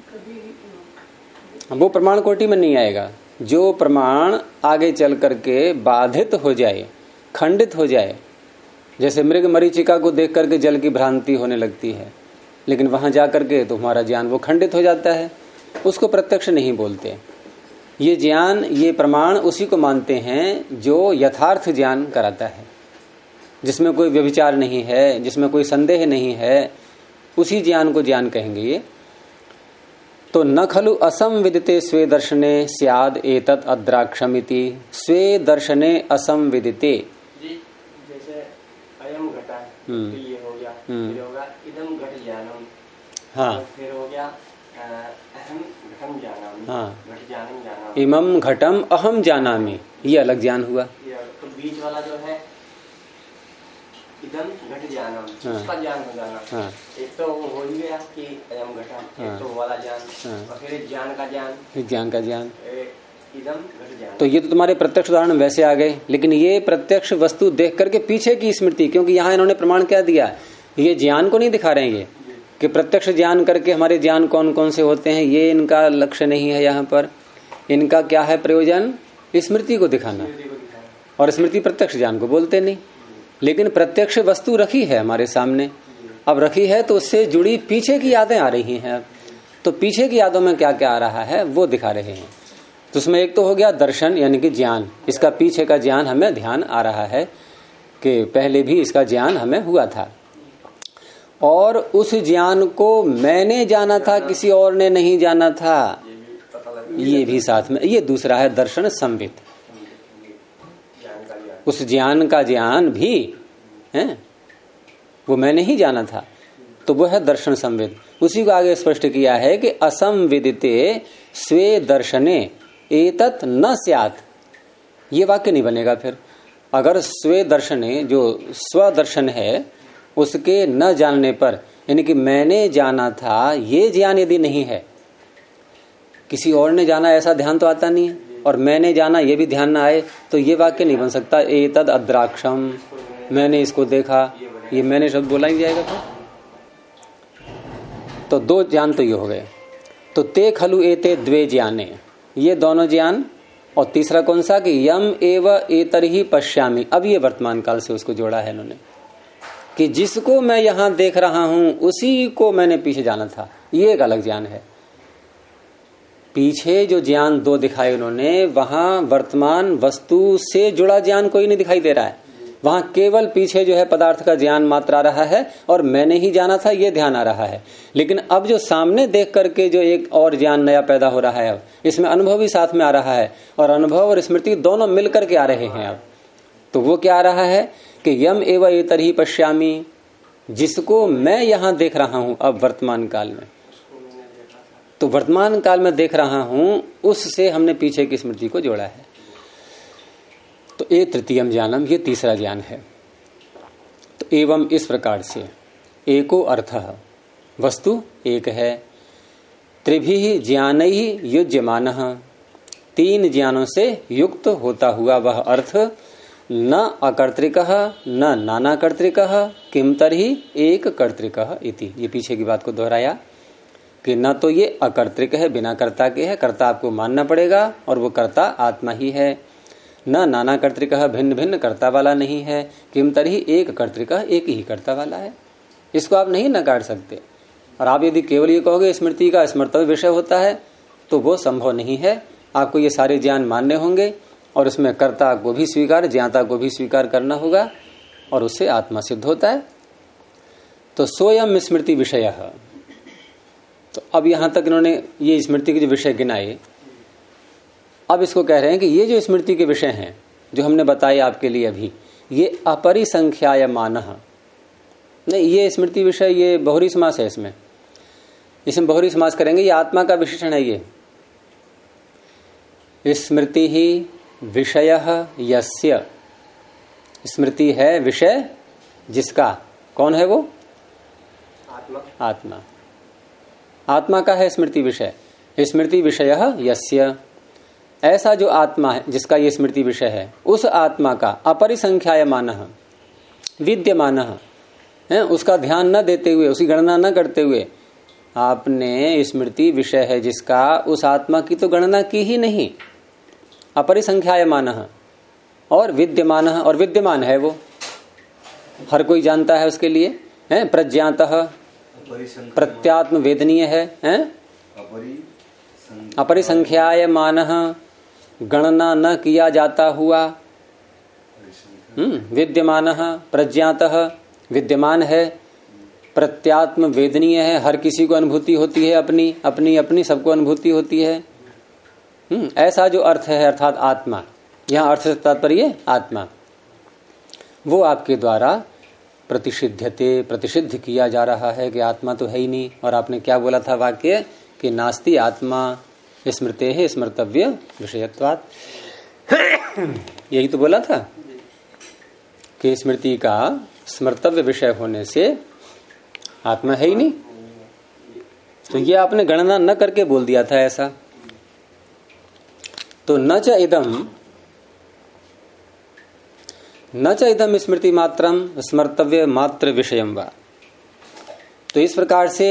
Speaker 5: कभी
Speaker 1: वो प्रमाण कोटि में नहीं आएगा। जो प्रमाण आगे चल करके बाधित हो जाए, खंडित हो जाए, जैसे मृग मरीचिका को देख करके जल की भ्रांति होने लगती है, लेकिन वहां जाकर के तो हमारा ज्ञान वो खंडित हो जाता है, उसको प्रत्यक्ष नहीं बोलते। ये ज्ञान, ये प्रमाण उसी को मानते हैं जो यथार्थ ज्ञान कराता है, जिसमें कोई व्यभिचार नहीं है, जिसमें कोई संदेह नहीं है, उसी ज्ञान को ज्ञान कहेंगे ये। तो न खलु असंविदिते स्वे दर्शने स्याद एतत् अद्राक्षमिति। स्वे दर्शने असंविदिते,
Speaker 3: जैसे अयम घटा है तो ये हो गया, फिर होगा इदम घट ज्ञानम,
Speaker 1: हाँ,
Speaker 3: फिर हो गया अहम घटम ज्ञानामि,
Speaker 1: हाँ,
Speaker 3: घट ज्ञानम ज्ञानामि,
Speaker 1: इमम घटम अहम जानामि, ये अलग ज्ञान हुआ।
Speaker 3: तो बीच वाला जो है इदम घट ज्ञानम, उसका ज्ञान हो जाना।
Speaker 1: हाँ,
Speaker 3: एक तो वो हो ही गया कि अयम घटम, एक तो वाला ज्ञान, और फिर एक ज्ञान का ज्ञान,
Speaker 1: ज्ञान का ज्ञान,
Speaker 3: इदम घट ज्ञान।
Speaker 1: तो ये तो तुम्हारे प्रत्यक्ष उदाहरण वैसे आ गए, लेकिन ये प्रत्यक्ष वस्तु देख करके पीछे की स्मृति, क्योंकि यहाँ इन्होंने प्रमाण क्या दिया, ये ज्ञान को नहीं दिखा रहे हैं ये कि प्रत्यक्ष ज्ञान करके हमारे ज्ञान कौन कौन से होते हैं, ये इनका लक्ष्य नहीं है। यहाँ पर इनका क्या है प्रयोजन, स्मृति को दिखाना, और स्मृति प्रत्यक्ष ज्ञान को बोलते नहीं। लेकिन प्रत्यक्ष वस्तु रखी है हमारे सामने, अब रखी है तो उससे जुड़ी पीछे की यादें आ रही हैं, तो पीछे की यादों में क्या क्या आ रहा है वो दिखा रहे हैं। तो उसमें एक तो हो गया दर्शन यानी कि ज्ञान, इसका पीछे का ज्ञान हमें ध्यान आ रहा है कि पहले भी इसका ज्ञान हमें हुआ था, और उस ज्ञान को मैंने जाना था, किसी और ने नहीं जाना था, ये भी साथ में। ये दूसरा है दर्शन संवित, उस ज्ञान का ज्ञान भी है वो मैंने ही जाना था, तो वो है दर्शन संवित। उसी को आगे स्पष्ट किया है कि असंविदिते स्वे दर्शने एतत् न स्यात्, ये वाक्य नहीं बनेगा फिर। अगर स्वे दर्शने जो स्वदर्शन है उसके न जानने पर, यानी कि मैंने जाना था, ये ज्ञान यदि नहीं है, किसी और ने जाना ऐसा ध्यान तो आता नहीं है, और मैंने जाना ये भी ध्यान ना आए, तो ये वाक्य नहीं बन सकता। एतद् अद्राक्षम, मैंने इसको देखा, ये मैंने शब्द बोला ही जाएगा फिर। तो दो ज्ञान तो ये हो गए। तो ते खलु एते द्वे ज्ञाने, ये दोनों ज्ञान, और तीसरा कौन सा कि यम एव एतरहि पश्यामि। अब ये वर्तमान काल से उसको जोड़ा है इन्होंने कि जिसको मैं यहां देख रहा हूं उसी को मैंने पीछे जाना था, ये एक अलग ज्ञान है। पीछे जो ज्ञान दो दिखाए उन्होंने, वहां वर्तमान वस्तु से जुड़ा ज्ञान कोई नहीं दिखाई दे रहा है, वहां केवल पीछे जो है पदार्थ का ज्ञान मात्र आ रहा है और मैंने ही जाना था ये ध्यान आ रहा है। लेकिन अब जो सामने देख करके जो एक और ज्ञान नया पैदा हो रहा है, अब इसमें अनुभव भी साथ में आ रहा है और अनुभव और स्मृति दोनों मिल करके आ रहे हैं। अब तो वो क्या आ रहा है कि यम एव एतर्हि पश्यामि, जिसको मैं यहां देख रहा हूं अब वर्तमान काल में, तो वर्तमान काल में देख रहा हूं, उससे हमने पीछे की स्मृति को जोड़ा है। तो ये तृतीयम ज्ञानम, ये तीसरा ज्ञान है। तो एवं इस प्रकार से एको अर्थः, वस्तु एक है, त्रिभिः ज्ञानैः युज्यमानः, तीन ज्ञानों से युक्त होता हुआ वह अर्थ न अकर्तृकः न नाना कर्तृकः किम तर्हि एक कर्तृकः इति। ये पीछे की बात को दोहराया कि न तो ये अकर्तृक है, बिना कर्ता के है, कर्ता आपको मानना पड़ेगा और वो कर्ता आत्मा ही है। न नाना कर्तृकः, भिन्न भिन्न कर्ता वाला नहीं है। किम तर्हि एक कर्तृकः, एक ही कर्ता वाला है। इसको आप नहीं नकार सकते। और आप यदि केवल ये कहोगे स्मृति का स्मर्तव्य विषय होता है तो वो संभव नहीं है। आपको ये सारे ज्ञान मानने होंगे और उसमें कर्ता को भी स्वीकार, ज्ञाता को भी स्वीकार करना होगा और उससे आत्मा सिद्ध होता है। तो सोयम स्मृति विषय। तो अब यहां तक इन्होंने ये स्मृति के जो विषय गिनाए, अब इसको कह रहे हैं कि ये जो स्मृति के विषय हैं जो हमने बताए आपके लिए अभी, ये अपरिसंख्यायमानः नहीं, ये स्मृति विषय, ये बहुरी समास है। इसमें बहुरी समास करेंगे। ये आत्मा का विशेषण है। ये स्मृति ही विषयः यस्य, स्मृति है विषय जिसका, कौन है वो? आत्मा। आत्मा का है स्मृति विषय। स्मृति विषयः यस्य, ऐसा जो आत्मा है जिसका ये स्मृति विषय है, उस आत्मा का अपरिसंख्यायमानः विद्यमानः है, उसका ध्यान न देते हुए, उसकी गणना न करते हुए आपने स्मृति विषय है जिसका, उस आत्मा की तो गणना की ही नहीं। अपरिसंख्यायमानः और विद्यमानः, और विद्यमान है वो, हर कोई जानता है उसके लिए है। प्रज्ञातः, प्रत्यात्म वेदनीय है। अपरिसंख्यायमानः, गणना न किया जाता हुआ। विद्यमानः, प्रज्ञातः, विद्यमान है। प्रत्यात्म वेदनीय है, हर किसी को अनुभूति होती है, अपनी अपनी अपनी सबको अनुभूति होती है। ऐसा जो अर्थ है, अर्थात आत्मा, यहां अर्थ से तात्पर्य आत्मा, वो आपके द्वारा प्रतिषिध्यते, प्रतिषिद्ध किया जा रहा है कि आत्मा तो है ही नहीं। और आपने क्या बोला था वाक्य कि नास्ति आत्मा स्मृतेः स्मर्तव्य विषयत्वात्, यही तो बोला था कि स्मृति का स्मर्तव्य विषय होने से आत्मा है ही नहीं। तो ये आपने गणना न करके बोल दिया था ऐसा। तो न च इदम स्मृति मात्रम स्मर्तव्य मात्र विषयम वा। तो इस प्रकार से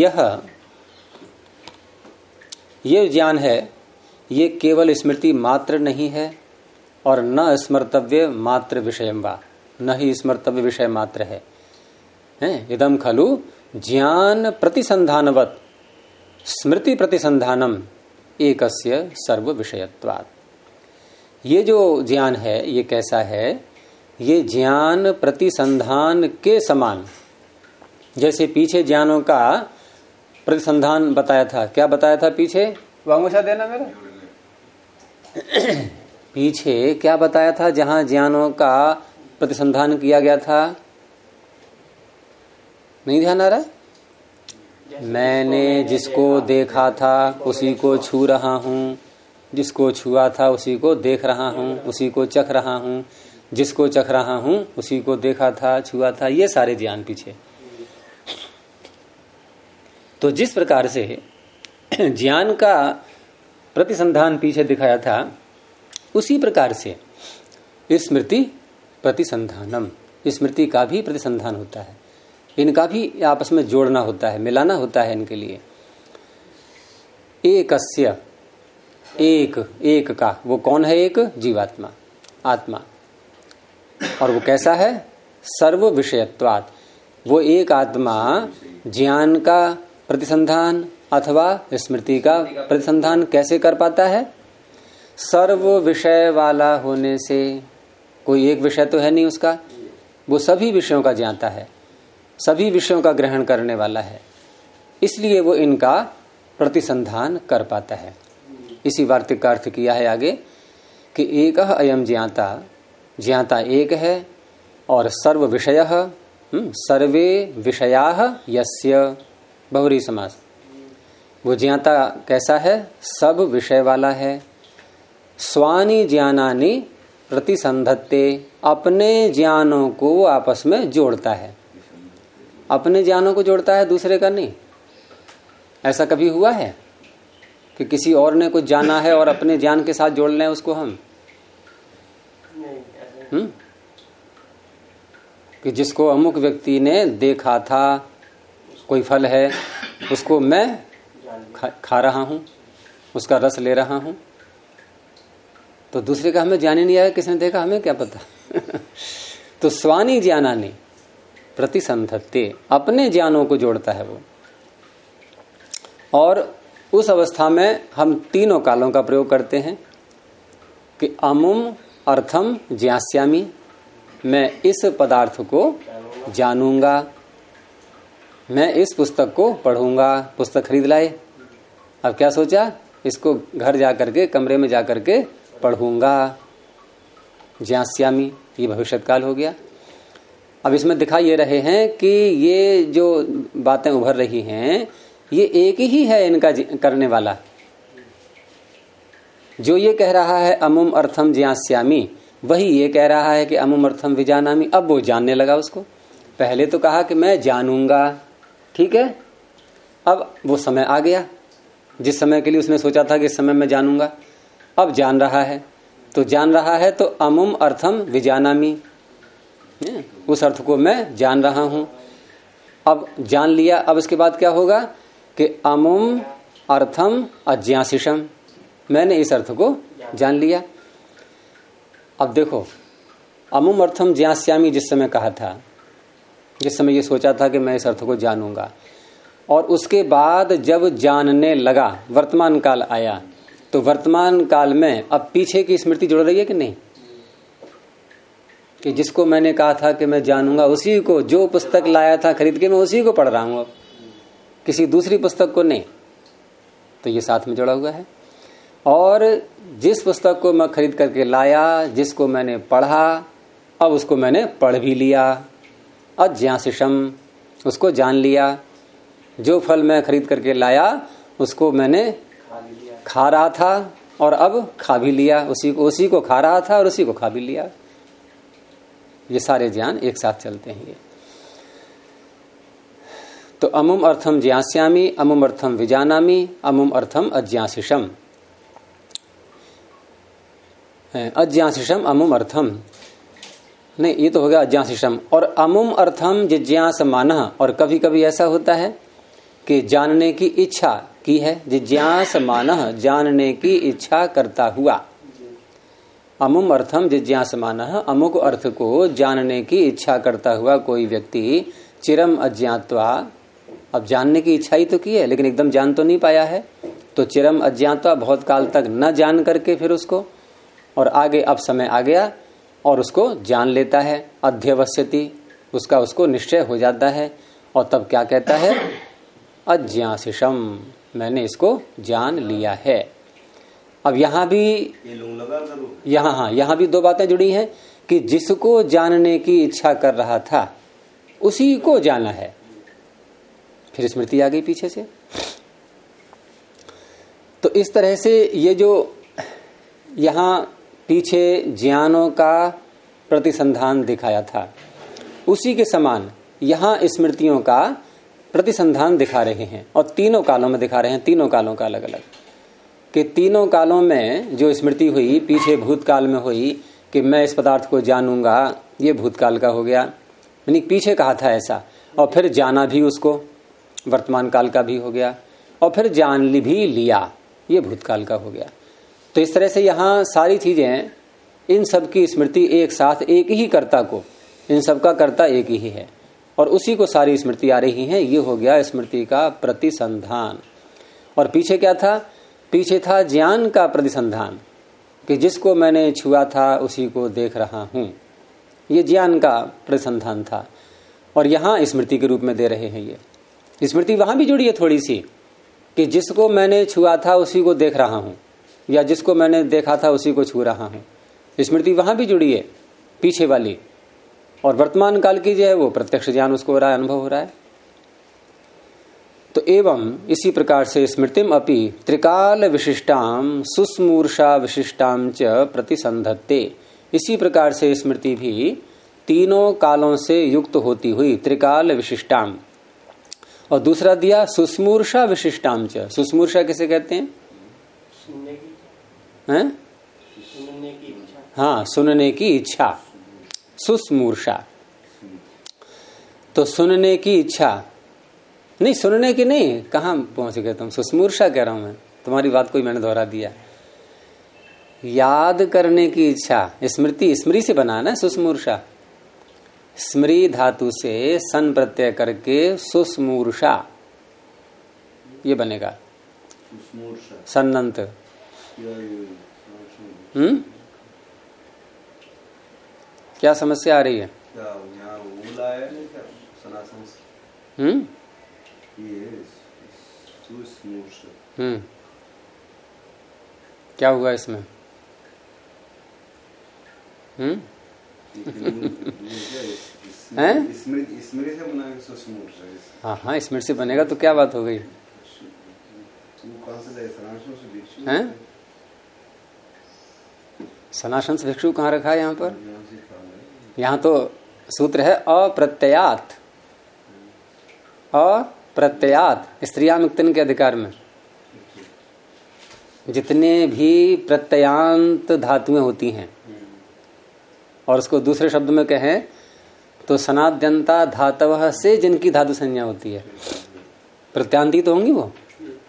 Speaker 1: ये ज्ञान है, ये केवल स्मृति मात्र नहीं है और न स्मर्तव्य मात्र विषयम वा, न ही स्मर्तव्य विषय मात्र है। इदम खलु ज्ञान प्रतिसंधानवत स्मृति प्रतिसंधानम एकस्य सर्व विषयत्वात्। ये जो ज्ञान है ये कैसा है? ये ज्ञान प्रतिसंधान के समान, जैसे पीछे ज्ञानों का प्रतिसंधान बताया था। क्या बताया था पीछे? वांगोशा देना मेरा। पीछे क्या बताया था जहां ज्ञानों का प्रतिसंधान किया गया था? नहीं ध्यान आ रहा? मैंने जिसको देखा था उसी को छू रहा हूं, जिसको छुआ था उसी को देख रहा हूं, उसी को चख रहा हूं, जिसको चख रहा हूं उसी को देखा था, छुआ था। ये सारे ज्ञान पीछे। तो जिस प्रकार से ज्ञान का प्रतिसंधान पीछे दिखाया था, उसी प्रकार से स्मृति प्रतिसंधानम, स्मृति का भी प्रतिसंधान होता है। इनका भी आपस में जोड़ना होता है, मिलाना होता है इनके लिए। एकस्य, एक का, वो कौन है? एक जीवात्मा, आत्मा। और वो कैसा है? सर्व विषयत्वात्। वो एक आत्मा ज्ञान का प्रतिसंधान अथवा स्मृति का प्रतिसंधान कैसे कर पाता है? सर्व विषय वाला होने से। कोई एक विषय तो है नहीं उसका, वो सभी विषयों का ज्ञाता है, सभी विषयों का ग्रहण करने वाला है, इसलिए वो इनका प्रतिसंधान कर पाता है। इसी वार्तिक का अर्थ किया है आगे कि एकः अयम ज्ञाता, ज्ञाता एक है, और सर्व विषयः सर्वे विषयाः यस्य, बहुरी समास। वो ज्ञाता कैसा है? सब विषय वाला है। स्वानि ज्ञानानि प्रतिसंधत्ते, अपने ज्ञानों को आपस में जोड़ता है। अपने ज्ञानों को जोड़ता है, दूसरे का नहीं। ऐसा कभी हुआ है कि किसी और ने कुछ जाना है और अपने ज्ञान के साथ जोड़ लें उसको हम? कि जिसको अमुक व्यक्ति ने देखा था, कोई फल है, उसको मैं खा रहा हूं, उसका रस ले रहा हूं, तो दूसरे का हमें ज्ञान ही नहीं आया, किसने देखा हमें क्या पता। तो स्वानि ज्ञानानि प्रतिसंधत्ते, अपने ज्ञानों को जोड़ता है वो। और उस अवस्था में हम तीनों कालों का प्रयोग करते हैं कि अमुम अर्थम ज्ञास्यामि, मैं इस पदार्थ को जानूंगा, मैं इस पुस्तक को पढ़ूंगा। पुस्तक खरीद लाए, अब क्या सोचा? इसको घर जाकर के, कमरे में जाकर के पढ़ूंगा। ज्ञास्यामि, ये भविष्यत काल हो गया। अब इसमें दिखा ये रहे हैं कि ये जो बातें उभर रही हैं, ये एक ही है इनका करने वाला। जो ये कह रहा है अमुम अर्थम ज्ञास्यामि, वही ये कह रहा है कि अमुम अर्थम विजानामि। अब वो जानने लगा उसको। पहले तो कहा कि मैं जानूंगा, ठीक है, अब वो समय आ गया जिस समय के लिए उसने सोचा था कि इस समय मैं जानूंगा, अब जान रहा है। तो जान रहा है तो अमुम अर्थम विजानामि, उस अर्थ को मैं जान रहा हूं। अब जान लिया, अब इसके बाद क्या होगा कि अमुम अर्थम अज्ञासिषम, मैंने इस अर्थ को जान लिया। अब देखो, अमुम अर्थम ज्ञास्यामि जिस समय कहा था, जिस समय ये सोचा था कि मैं इस अर्थ को जानूंगा, और उसके बाद जब जानने लगा, वर्तमान काल आया, तो वर्तमान काल में अब पीछे की स्मृति जुड़ रही है कि नहीं? कि जिसको मैंने कहा था कि मैं जानूंगा, उसी को, जो पुस्तक लाया था खरीद के, मैं उसी को पढ़ रहा हूं, अब किसी दूसरी पुस्तक को नहीं। तो ये साथ में जुड़ा हुआ है। और जिस पुस्तक को मैं खरीद करके लाया, जिसको मैंने पढ़ा, अब उसको मैंने पढ़ भी लिया। अज्ञासिषम, उसको जान लिया। जो फल मैं खरीद करके लाया उसको मैंने खा रहा था और अब खा भी लिया, उसी को खा रहा था और उसी को खा भी लिया। ये सारे ज्ञान एक साथ चलते हैं। ये तो अमुम अर्थम ज्ञास्यामि, अमुम अर्थम विजानामि, अमुम अर्थम अज्ञासिषम। अज्ञासिषम अमुम अर्थम नहीं, ये तो हो गया अज्ञासिषम। और अमुम अर्थम जिज्ञासमानः, और कभी कभी ऐसा होता है कि जानने की इच्छा की है, जिज्ञासमानः, जानने की इच्छा करता हुआ। अमुम अर्थम जिज्ञासमानः, अमुक अर्थ को जानने की इच्छा करता हुआ कोई व्यक्ति चिरम अज्ञात्वा, अब जानने की इच्छा ही तो की है लेकिन एकदम जान तो नहीं पाया है, तो चिरम अज्ञात्वा, बहुत काल तक न जान करके फिर उसको, और आगे अब समय आ गया और उसको जान लेता है। अध्यवस्यति, उसको निश्चय हो जाता है, और तब क्या कहता है? अज्ञासिषम, मैंने इसको जान लिया है। अब यहाँ भी यहाँ भी दो बातें जुड़ी हैं कि जिसको जानने की इच्छा कर रहा था उसी को जाना है। फिर स्मृति आ गई पीछे से। तो इस तरह से ये जो यहाँ पीछे ज्ञानों का प्रतिसंधान दिखाया था, उसी के समान यहाँ स्मृतियों का प्रतिसंधान दिखा रहे हैं, और तीनों कालों में दिखा रहे हैं, तीनों कालों का अलग अलग। कि तीनों कालों में जो स्मृति हुई, पीछे भूतकाल में हुई कि मैं इस पदार्थ को जानूंगा, ये भूतकाल का हो गया, यानी पीछे कहा था ऐसा, और फिर जाना भी उसको, वर्तमान काल का भी हो गया, और फिर जान भी लिया, ये भूतकाल का हो गया। तो इस तरह से यहाँ सारी चीजें, इन सब की स्मृति एक साथ, एक ही कर्ता को, इन सब का कर्ता एक ही है, और उसी को सारी स्मृति आ रही है। ये हो गया स्मृति का प्रतिसंधान। और पीछे क्या था? पीछे था ज्ञान का प्रतिसंधान, कि जिसको मैंने छुआ था उसी को देख रहा हूं, ये ज्ञान का प्रतिसंधान था। और यहां स्मृति के रूप में दे रहे हैं। ये स्मृति वहां भी जुड़ी है थोड़ी सी, कि जिसको मैंने छुआ था उसी को देख रहा हूं, या जिसको मैंने देखा था उसी को छू रहा हूं। स्मृति वहां भी जुड़ी है पीछे वाली, और वर्तमान काल की जो है वो प्रत्यक्ष ज्ञान उसको हो रहा है, अनुभव हो रहा है। तो एवं इसी प्रकार से स्मृतिम अपि त्रिकाल विशिष्टाम सुस्मूर्षा विशिष्टाम च प्रतिसंधत्ते, इसी प्रकार से स्मृति भी तीनों कालों से युक्त होती हुई त्रिकाल विशिष्टाम, और दूसरा दिया सुस्मूर्षा विशिष्टाम च। सुस्मूर्षा किसे कहते हैं? हैं? हाँ, सुनने की इच्छा, सुस्मूर्षा। तो सुनने की इच्छा नहीं, सुनने की नहीं, कहां पहुंच गए तुम? सुस्मूर्षा कह रहा हूं मैं, तुम्हारी बात कोई मैंने दोहरा दिया। याद करने की इच्छा, स्मृति, स्मृति से बना ना सुस्मूर्षा, स्मृति धातु से सन प्रत्यय करके सुस्मूर्षा ये बनेगा, सन्नंत। क्या समस्या आ रही है? क्या हुआ इसमें?
Speaker 4: स्मृति से बना,
Speaker 1: हाँ हाँ, स्मृति से बनेगा तो क्या बात हो गई? हैं? सनाशंस भिक्षु कहाँ रखा है यहाँ पर? यहाँ तो सूत्र है अप्रत्ययात, अप्रत्ययात स्त्रियामुक्तन के अधिकार में जितने भी प्रत्ययांत धातुएं होती हैं, और उसको दूसरे शब्द में कहें तो सनाद्यंता धातवः से जिनकी धातु संज्ञा होती है, प्रत्यांती तो होंगी वो।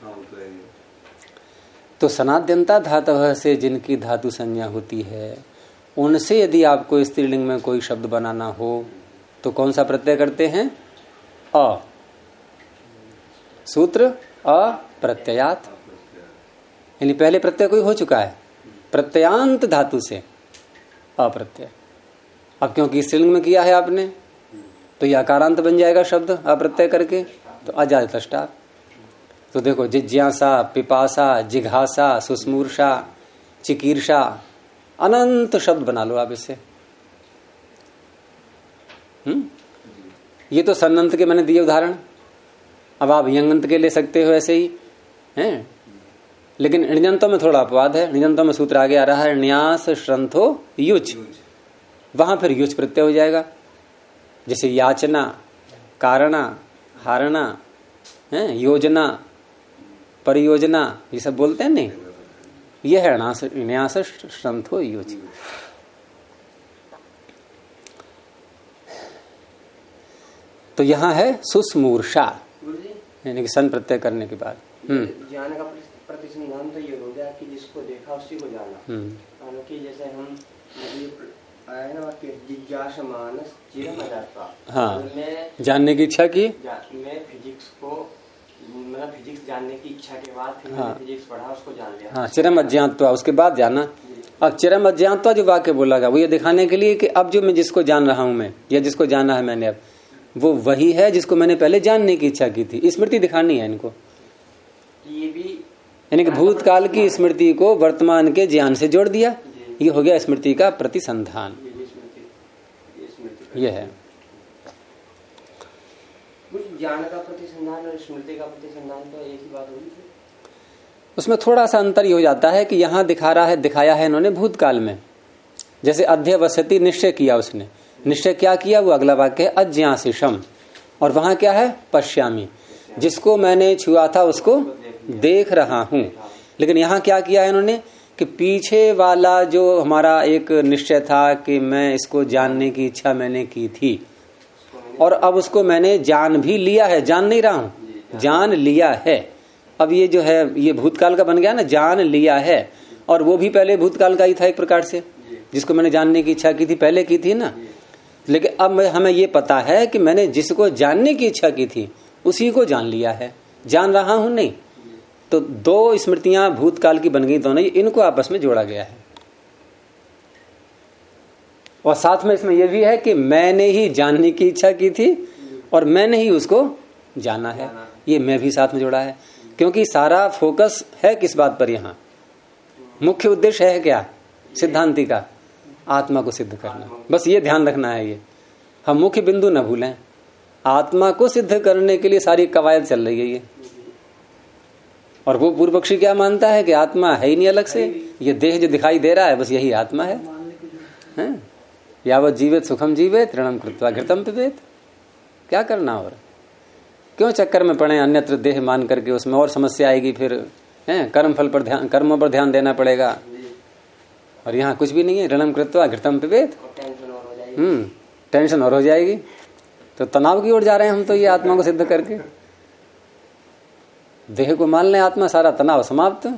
Speaker 1: तो सनाद्यंता धातवः से जिनकी धातु संज्ञा होती है, उनसे यदि आपको स्त्रीलिंग में कोई शब्द बनाना हो तो कौन सा प्रत्यय करते हैं? अ। सूत्र अप्रत्ययात, यानी पहले प्रत्यय कोई हो चुका है, प्रत्ययांत धातु से अप्रत्यय। अब क्योंकि स्त्रीलिंग में किया है आपने, तो यह आकारांत बन जाएगा शब्द अप्रत्यय करके, तो अजातष्टा। तो देखो, जिज्ञासा, पिपासा, जिघासा, सुस्मूर्षा, चिकीर्षा, अनंत शब्द बना लो आप इससे। ये तो सन्नंत के मैंने दिए उदाहरण, अब आप यंगंत के ले सकते हो ऐसे ही हैं। लेकिन णिजंतों में थोड़ा अपवाद है। णिजंतों में सूत्र आगे आ रहा है न्यास श्रंथो युच, वहां फिर युच प्रत्यय हो जाएगा। जैसे याचना, कारणा, हारणा, योजना, परियोजना, ये सब बोलते हैं नहीं, ये है न्यास श्रंथो युच। तो यहां है सुस्मूर्षा, यानी कि सन प्रत्यय करने के बाद
Speaker 3: ज्ञान का प्रतिसंधान तो ये हो गया कि जिसको देखा उसी को जाना। हालांकि जैसे हम आया ना कि जिज्ञासमान चिरम अजाता,
Speaker 1: हाँ, जानने की इच्छा की,
Speaker 3: मैं फिजिक्स को, मतलब फिजिक्स जानने की इच्छा के बाद फिर मैंने फिजिक्स पढ़ा, उसको जान लिया।
Speaker 1: हाँ, चिरम अज्ञात्वा, उसके बाद जाना। अब चिरम अज्ञात्वा जो वाक्य बोला गया वो ये दिखाने के लिए कि अब जो मैं जिसको जान रहा हूं मैं, या जिसको जाना है मैंने, अब वो वही है जिसको मैंने पहले जानने की इच्छा की थी। स्मृति दिखानी है इनको,
Speaker 3: ये भी
Speaker 1: यानी कि भूतकाल की स्मृति को वर्तमान के ज्ञान से जोड़ दिया। ये हो गया स्मृति का प्रतिसंधान। ये है
Speaker 3: ज्ञान का प्रतिसंधान और स्मृति का प्रतिसंधान, तो एक ही बात होगी।
Speaker 1: उसमें थोड़ा सा अंतर ही हो जाता है कि यहाँ दिखाया है इन्होंने भूतकाल में। जैसे अध्यवसति निश्चय किया, उसने निश्चय क्या किया, वो अगला वाक्य है अज्ञासिषम, और वहां क्या है पश्यामी, जिसको मैंने छुआ था उसको देख रहा हूं। लेकिन यहाँ क्या किया है इन्होंने कि पीछे वाला जो हमारा एक निश्चय था कि मैं इसको जानने की इच्छा मैंने की थी, और अब उसको मैंने जान भी लिया है, जान नहीं रहा हूं, जान लिया है। अब ये जो है ये भूतकाल का बन गया ना, जान लिया है, और वो भी पहले भूतकाल का ही था एक प्रकार से, जिसको मैंने जानने की इच्छा की थी, पहले की थी ना। लेकिन अब हमें ये पता है कि मैंने जिसको जानने की इच्छा की थी उसी को जान लिया है, जान रहा हूं नहीं। तो दो स्मृतियां भूतकाल की बन गई दोनों, इनको आपस में जोड़ा गया है। और साथ में इसमें यह भी है कि मैंने ही जानने की इच्छा की थी और मैंने ही उसको जाना है, ये मैं भी साथ में जुड़ा है। क्योंकि सारा फोकस है किस बात पर, यहाँ मुख्य उद्देश्य है क्या सिद्धांति का, आत्मा को सिद्ध करना। बस ये ध्यान रखना है, ये हम मुख्य बिंदु न भूलें। आत्मा को सिद्ध करने के लिए सारी कवायद चल रही है ये। और वो पूर्व पक्षी क्या मानता है कि आत्मा है ही नहीं अलग से, ये देह जो दिखाई दे रहा है बस यही आत्मा है। यावत जीवित सुखम जीवित ऋणम कृत्वा घृतम पिबेत। क्या करना, और क्यों चक्कर में पड़े अन्यत्र देह मान करके, उसमें और समस्या आएगी फिर है, कर्म फल पर ध्यान, कर्मों पर ध्यान देना पड़ेगा। और यहाँ कुछ भी नहीं है, ऋणम कृत्वा घृतम पिबेत, टेंशन और हो जाएगी। तो तनाव की ओर जा रहे हैं हम तो, ये आत्मा को सिद्ध करके। देह को मान लें आत्मा, सारा तनाव समाप्त।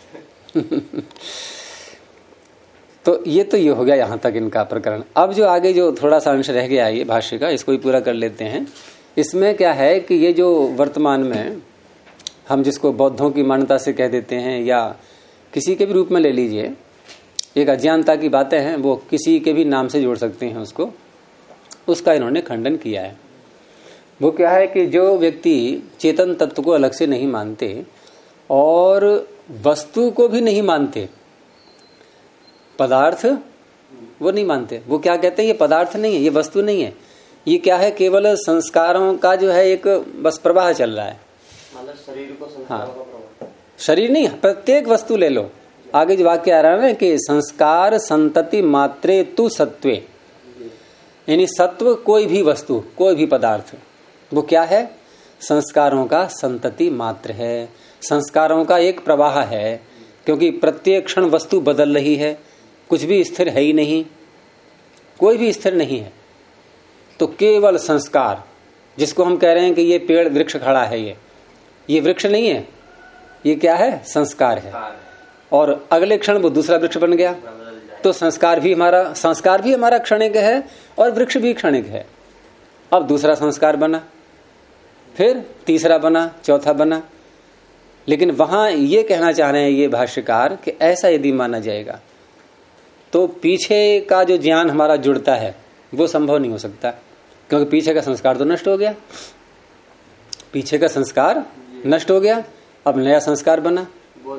Speaker 1: तो ये हो गया यहां तक इनका प्रकरण। अब जो आगे जो थोड़ा सा अंश रह गया है ये भाष्य का, इसको भी पूरा कर लेते हैं। इसमें क्या है कि ये जो वर्तमान में हम जिसको बौद्धों की मान्यता से कह देते हैं या किसी के भी रूप में ले लीजिए, एक अज्ञानता की बातें हैं, वो किसी के भी नाम से जोड़ सकते हैं उसको, उसका इन्होंने खंडन किया है। वो क्या है कि जो व्यक्ति चेतन तत्व को अलग से नहीं मानते और वस्तु को भी नहीं मानते, पदार्थ वो नहीं मानते, वो क्या कहते हैं ये पदार्थ नहीं है, ये वस्तु नहीं है, ये क्या है, केवल संस्कारों का जो है एक बस प्रवाह चल रहा है।
Speaker 3: मतलब शरीर को संस्कारों का प्रवाह,
Speaker 1: शरीर नहीं, प्रत्येक वस्तु ले लो। आगे जो वाक्य आ रहा है ना कि संस्कार संतति मात्रे तु सत्वे, यानी सत्व कोई भी वस्तु, कोई भी पदार्थ, वो क्या है, संस्कारों का संतति मात्र है, संस्कारों का एक प्रवाह है। क्योंकि प्रत्येक क्षण वस्तु बदल रही है, कुछ भी स्थिर है ही नहीं, कोई भी स्थिर नहीं है। तो केवल संस्कार, जिसको हम कह रहे हैं कि ये पेड़ वृक्ष खड़ा है, ये वृक्ष नहीं है, ये क्या है, संस्कार है। और अगले क्षण वो दूसरा वृक्ष बन गया। तो संस्कार भी हमारा क्षणिक है और वृक्ष भी क्षणिक है। अब दूसरा संस्कार बना, फिर तीसरा बना, चौथा बना। लेकिन वहां ये कहना चाह रहे हैं ये भाष्यकार कि ऐसा यदि माना जाएगा तो पीछे का जो ज्ञान हमारा जुड़ता है वो संभव नहीं हो सकता, क्योंकि पीछे का संस्कार तो नष्ट हो गया, पीछे का संस्कार नष्ट हो गया, अब नया संस्कार बना।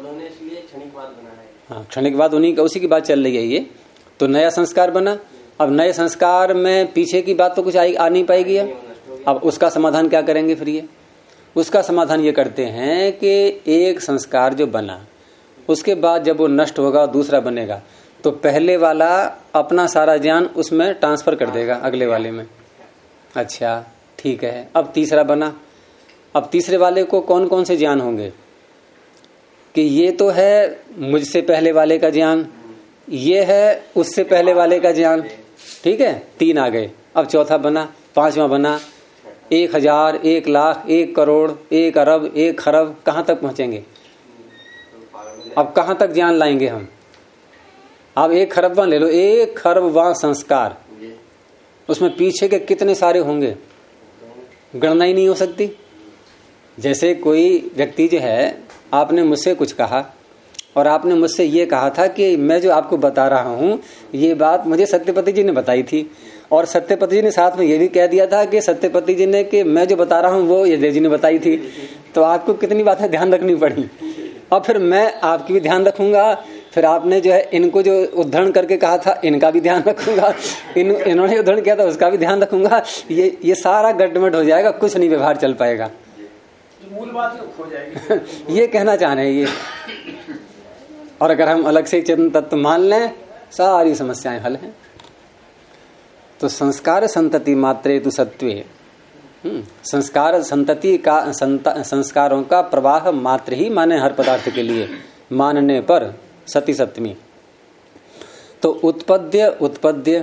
Speaker 1: हाँ, क्षणिकवाद उन्हीं का, उसी की बात चल रही है ये। तो नया संस्कार बना, अब नए संस्कार में पीछे की बात तो कुछ आ नहीं पाएगी। अब उसका समाधान क्या करेंगे फिर ये, उसका समाधान ये करते हैं कि एक संस्कार जो बना उसके बाद जब वो नष्ट होगा दूसरा बनेगा, तो पहले वाला अपना सारा ज्ञान उसमें ट्रांसफर कर देगा अगले वाले में। अच्छा ठीक है, अब तीसरा बना, अब तीसरे वाले को कौन कौन से ज्ञान होंगे कि ये तो है मुझसे पहले वाले का ज्ञान, ये है उससे पहले वाले का ज्ञान, ठीक है, 3 आ गए। अब चौथा बना, 5वां बना, 1000, 1 लाख, 1 करोड़, 1 अरब, 1 खरब, कहां तक पहुंचेंगे? अब कहां तक ज्ञान लाएंगे हम? अब 1 खरबवां ले लो, 1 खरबवां संस्कार, उसमें पीछे के कितने सारे होंगे, गणना ही नहीं हो सकती। जैसे कोई व्यक्ति जो है, आपने मुझसे कुछ कहा और आपने मुझसे ये कहा था कि मैं जो आपको बता रहा हूं ये बात मुझे सत्यपति जी ने बताई थी, और सत्यपति जी ने साथ में ये भी कह दिया था कि सत्यपति जी ने कि मैं जो बता रहा हूं वो यदेव जी ने बताई थी। तो आपको कितनी बातें ध्यान रखनी पड़ी, और फिर मैं आपकी भी ध्यान रखूंगा, फिर आपने जो है इनको जो उद्धरण करके कहा था इनका भी ध्यान रखूंगा, इन्होंने उद्धरण किया था उसका भी ध्यान रखूंगा। ये सारा गड्ढमट हो जाएगा, कुछ नहीं व्यवहार चल पाएगा,
Speaker 2: मूल बात खो जाएगी।
Speaker 1: ये कहना चाह रहे हैं ये। और अगर हम अलग से चेतन तत्व मान लें सारी समस्याएं हल हैं। तो संस्कार संतति मात्रे तु सत्वे, संस्कार संतति का संस्कारों का प्रवाह मात्र ही माने हर पदार्थ के लिए, मानने पर सती सप्तमी। तो उत्पद्य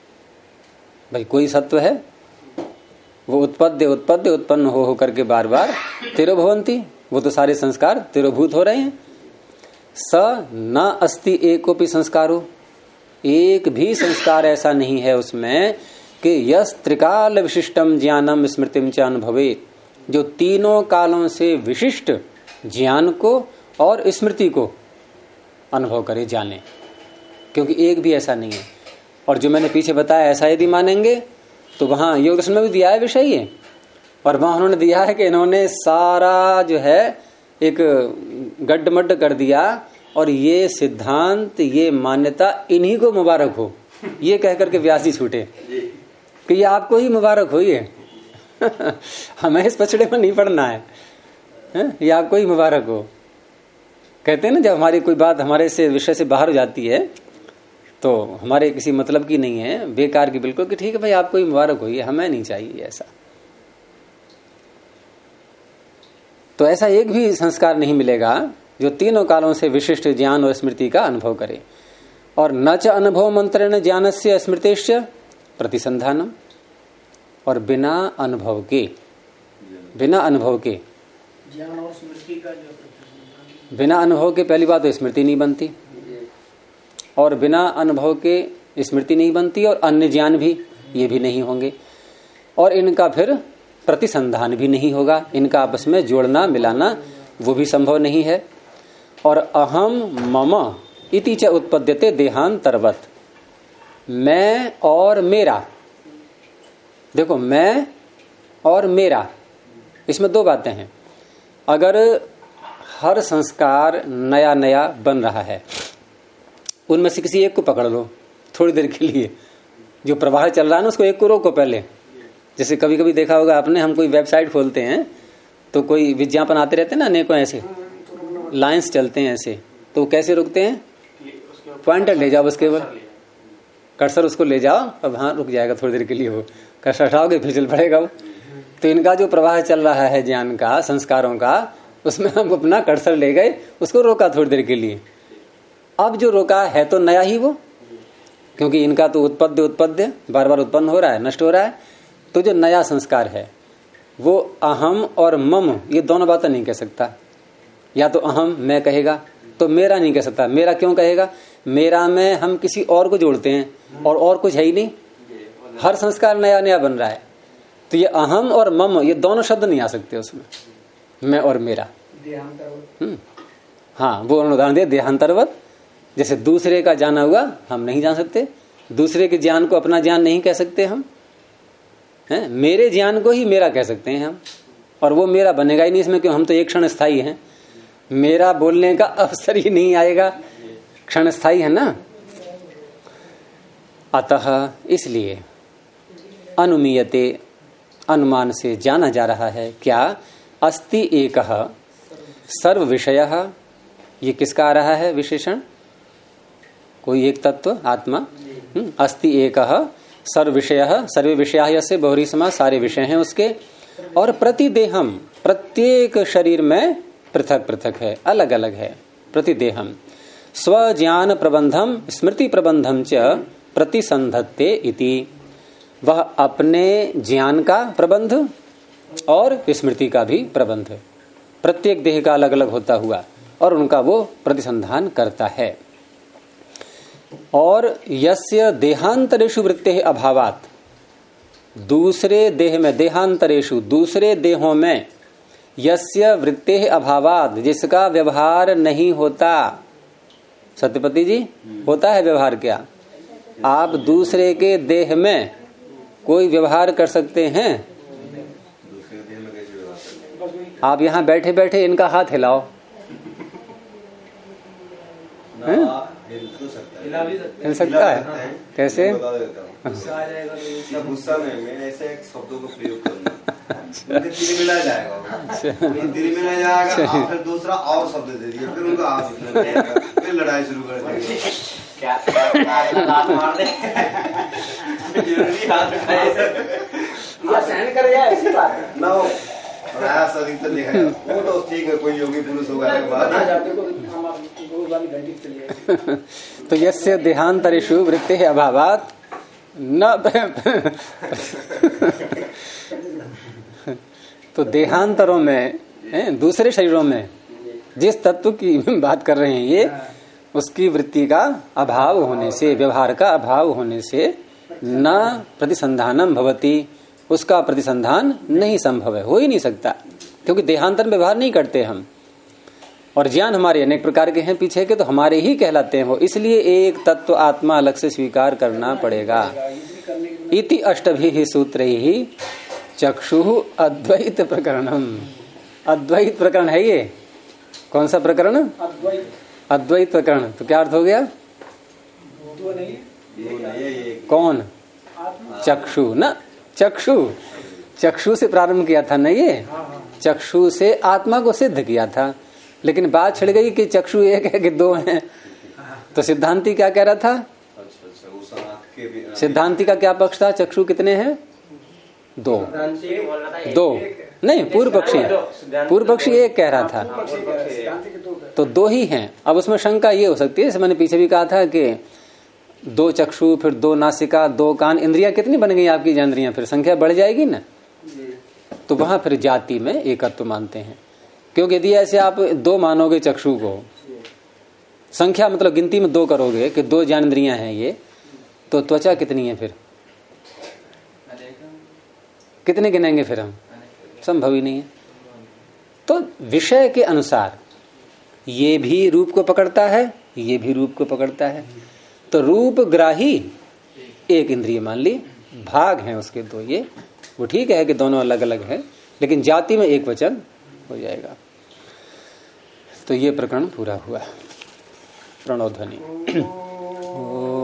Speaker 1: भाई कोई सत्व है, वो उत्पद्य उत्पन्न हो करके बार बार तिरोभवंती, वो तो सारे संस्कार तिरोभूत हो रहे हैं। स न अस्ति एकोपि संस्कारो, एक भी संस्कार ऐसा नहीं है उसमें कि यस त्रिकाल विशिष्टम ज्ञानम स्मृतिम च अनुभवे, जो तीनों कालों से विशिष्ट ज्ञान को और स्मृति को अनुभव करे, जाने। क्योंकि एक भी ऐसा नहीं है। और जो मैंने पीछे बताया ऐसा यदि मानेंगे तो वहां योग दर्शन में भी दिया है विषय ये, और वहां उन्होंने दिया है कि इन्होंने सारा जो है एक गड्ढमड्ढ कर दिया, और ये सिद्धांत ये मान्यता इन्हीं को मुबारक हो, ये कह करके व्यास जी छूटे कि ये आपको ही मुबारक हो, ये हमें इस पछड़े में नहीं पड़ना है, ये आपको ही मुबारक हो। कहते हैं ना, जब हमारी कोई बात हमारे से विषय से बाहर हो जाती है तो हमारे किसी मतलब की नहीं है, बेकार की बिल्कुल, कि ठीक है भाई आपको ही मुबारक हो, ये हमें नहीं चाहिए ऐसा। तो ऐसा एक भी संस्कार नहीं मिलेगा जो तीनों कालों से विशिष्ट ज्ञान और स्मृति का अनुभव करे। और न च अनुभव मंत्रेण ज्ञानस्य स्मृतेश्च प्रतिसंधानम, और बिना अनुभव के ज्ञान और स्मृति का जो बिना अनुभव के पहली बात तो स्मृति नहीं बनती, और बिना अनुभव के स्मृति नहीं बनती, और अन्य ज्ञान भी ये भी नहीं होंगे, और इनका फिर प्रतिसंधान भी नहीं होगा, इनका आपस में जोड़ना मिलाना वो भी संभव नहीं है। और अहम मम इति च उत्पद्यते देहांतरवत, मैं और मेरा, देखो मैं और मेरा, इसमें दो बातें हैं। अगर हर संस्कार नया नया बन रहा है, उनमें से किसी एक को पकड़ लो थोड़ी देर के लिए, जो प्रवाह चल रहा है ना उसको एक को रोको पहले। जैसे कभी कभी देखा होगा आपने, हम कोई वेबसाइट खोलते हैं तो कोई विज्ञापन आते रहते हैं ना अनेकों, ऐसे लाइंस चलते हैं ऐसे, तो कैसे रुकते हैं, पॉइंटर ले जाओ, बस केवल कर्सर उसको ले जाओ, अब हाँ रुक जाएगा थोड़ी देर के लिए, वो कर्सर हटाओगे फिर चल पड़ेगा वो। तो इनका जो प्रवाह चल रहा है ज्ञान का, संस्कारों का, उसमें हम अपना कर्सर ले गए, उसको रोका थोड़ी देर के लिए। अब जो रोका है तो नया ही वो, क्योंकि इनका तो उत्पद्य बार बार उत्पन्न हो रहा है, नष्ट हो रहा है। तो जो नया संस्कार है वो अहम और मम ये दोनों बातें नहीं कह सकता। या तो अहम मैं कहेगा, तो मेरा नहीं कह सकता। मेरा क्यों कहेगा, मेरा में हम किसी और को जोड़ते हैं और कुछ है ही नहीं, हर संस्कार नया नया बन रहा है। तो ये अहम और मम ये दोनों शब्द नहीं आ सकते उसमें, मैं और मेरा। हाँ, वो उदाहरण दिया देहांतरवत, जैसे दूसरे का जाना हुआ हम नहीं जान सकते, दूसरे के ज्ञान को अपना ज्ञान नहीं कह सकते हम, हैं? मेरे ज्ञान को ही मेरा कह सकते हैं हम, और वो मेरा बनेगा ही नहीं इसमें, क्यों, हम तो एक क्षण स्थायी हैं, मेरा बोलने का अवसर ही नहीं आएगा, क्षण स्थायी है ना। अतः इसलिए अनुमीयते अनुमान से जाना जा रहा है क्या, अस्ति एकः सर्व विषयः, ये किसका आ रहा है विशेषण, कोई एक तत्व आत्मा, अस्ति एकः सर्व विषयः, सर्वे विषयाः यस्य बहुरी समास, सारे विषय हैं उसके, और प्रतिदेहम प्रत्येक शरीर में पृथक पृथक है, अलग अलग है। प्रतिदेहम स्वज्ञान प्रबंधम स्मृति प्रबंधम च प्रतिसंधत्ते इति, वह अपने ज्ञान का प्रबंध और स्मृति का भी प्रबंध, प्रत्येक देह का अलग अलग होता हुआ, और उनका वो प्रतिसंधान करता है। और यस्य देहांतरेषु वृत्तेः अभावात, दूसरे देह में, देहांतरेषु दूसरे देहों में, यस्य वृत्तेः अभावात जिसका व्यवहार नहीं होता। सत्यपति जी, होता है व्यवहार क्या, आप दूसरे के देह में कोई व्यवहार कर सकते हैं? आप यहाँ बैठे बैठे इनका हाथ हिलाओ, हिल सकता है, कैसे?
Speaker 4: गुस्सा में मैं ऐसे एक शब्दों को प्रयोग करूंगा, तिरमिला जाएगा, तिरमिला जाएगा, फिर दूसरा और शब्द दे दिया, फिर उनका आप फिर लड़ाई शुरू कर देंगे, क्या हाथ मार दे, जरूरी हाथ सहन करेगा, ऐसी बात ना हो। तो देखा वो तो ठीक है, कोई योगी पुरुष होगा
Speaker 1: तो यस्य देहांतरेषु वृत्तेः अभावात न तो देहांतरों में, दूसरे शरीरों में जिस तत्व की बात कर रहे हैं ये, उसकी वृत्ति का अभाव होने से, व्यवहार का अभाव होने से न प्रतिसंधानम भवति, उसका प्रतिसंधान नहीं संभव है, हो ही नहीं सकता, क्योंकि देहांतर व्यवहार नहीं करते हम। और ज्ञान हमारे अनेक प्रकार के हैं पीछे के, तो हमारे ही कहलाते हैं वो, इसलिए एक तत्व आत्मा अलग से स्वीकार करना पड़ेगा। इति अष्टभिः सूत्रैः चक्षु अद्वैत प्रकरणम। अद्वैत प्रकरण है ये। कौन सा प्रकरण? अद्वैत प्रकरण। तो क्या अर्थ हो गया? कौन? चक्षु न, चक्षु से प्रारंभ किया था ना ये, चक्षु से आत्मा को सिद्ध किया था, लेकिन बात छिड़ गई कि चक्षु एक है कि दो हैं। तो सिद्धांती क्या कह रहा था? सिद्धांती का क्या पक्ष था? चक्षु कितने हैं? दो नहीं, पूर्व पक्षी एक कह रहा था, तो दो ही हैं। अब उसमें शंका ये हो सकती है, जैसे मैंने पीछे भी कहा था कि दो चक्षु, फिर दो नासिका, दो कान, इंद्रियां कितनी बन गई आपकी ज्ञानेंद्रियां, फिर संख्या बढ़ जाएगी ना। तो वहां फिर जाति में एकत्व मानते हैं, क्योंकि यदि ऐसे आप दो मानोगे चक्षु को, संख्या मतलब गिनती में दो करोगे कि दो ज्ञानेंद्रियां हैं ये, तो त्वचा कितनी है? फिर कितने गिनेंगे फिर हम? संभव ही नहीं है। तो विषय के अनुसार ये भी रूप को पकड़ता है, ये भी रूप को पकड़ता है। तो रूप ग्राही एक इंद्रिय मान ली, भाग हैं उसके दो, ये वो ठीक है कि दोनों अलग अलग है, लेकिन जाति में एक वचन हो जाएगा। तो ये प्रकरण पूरा हुआ। प्रणव ध्वनि।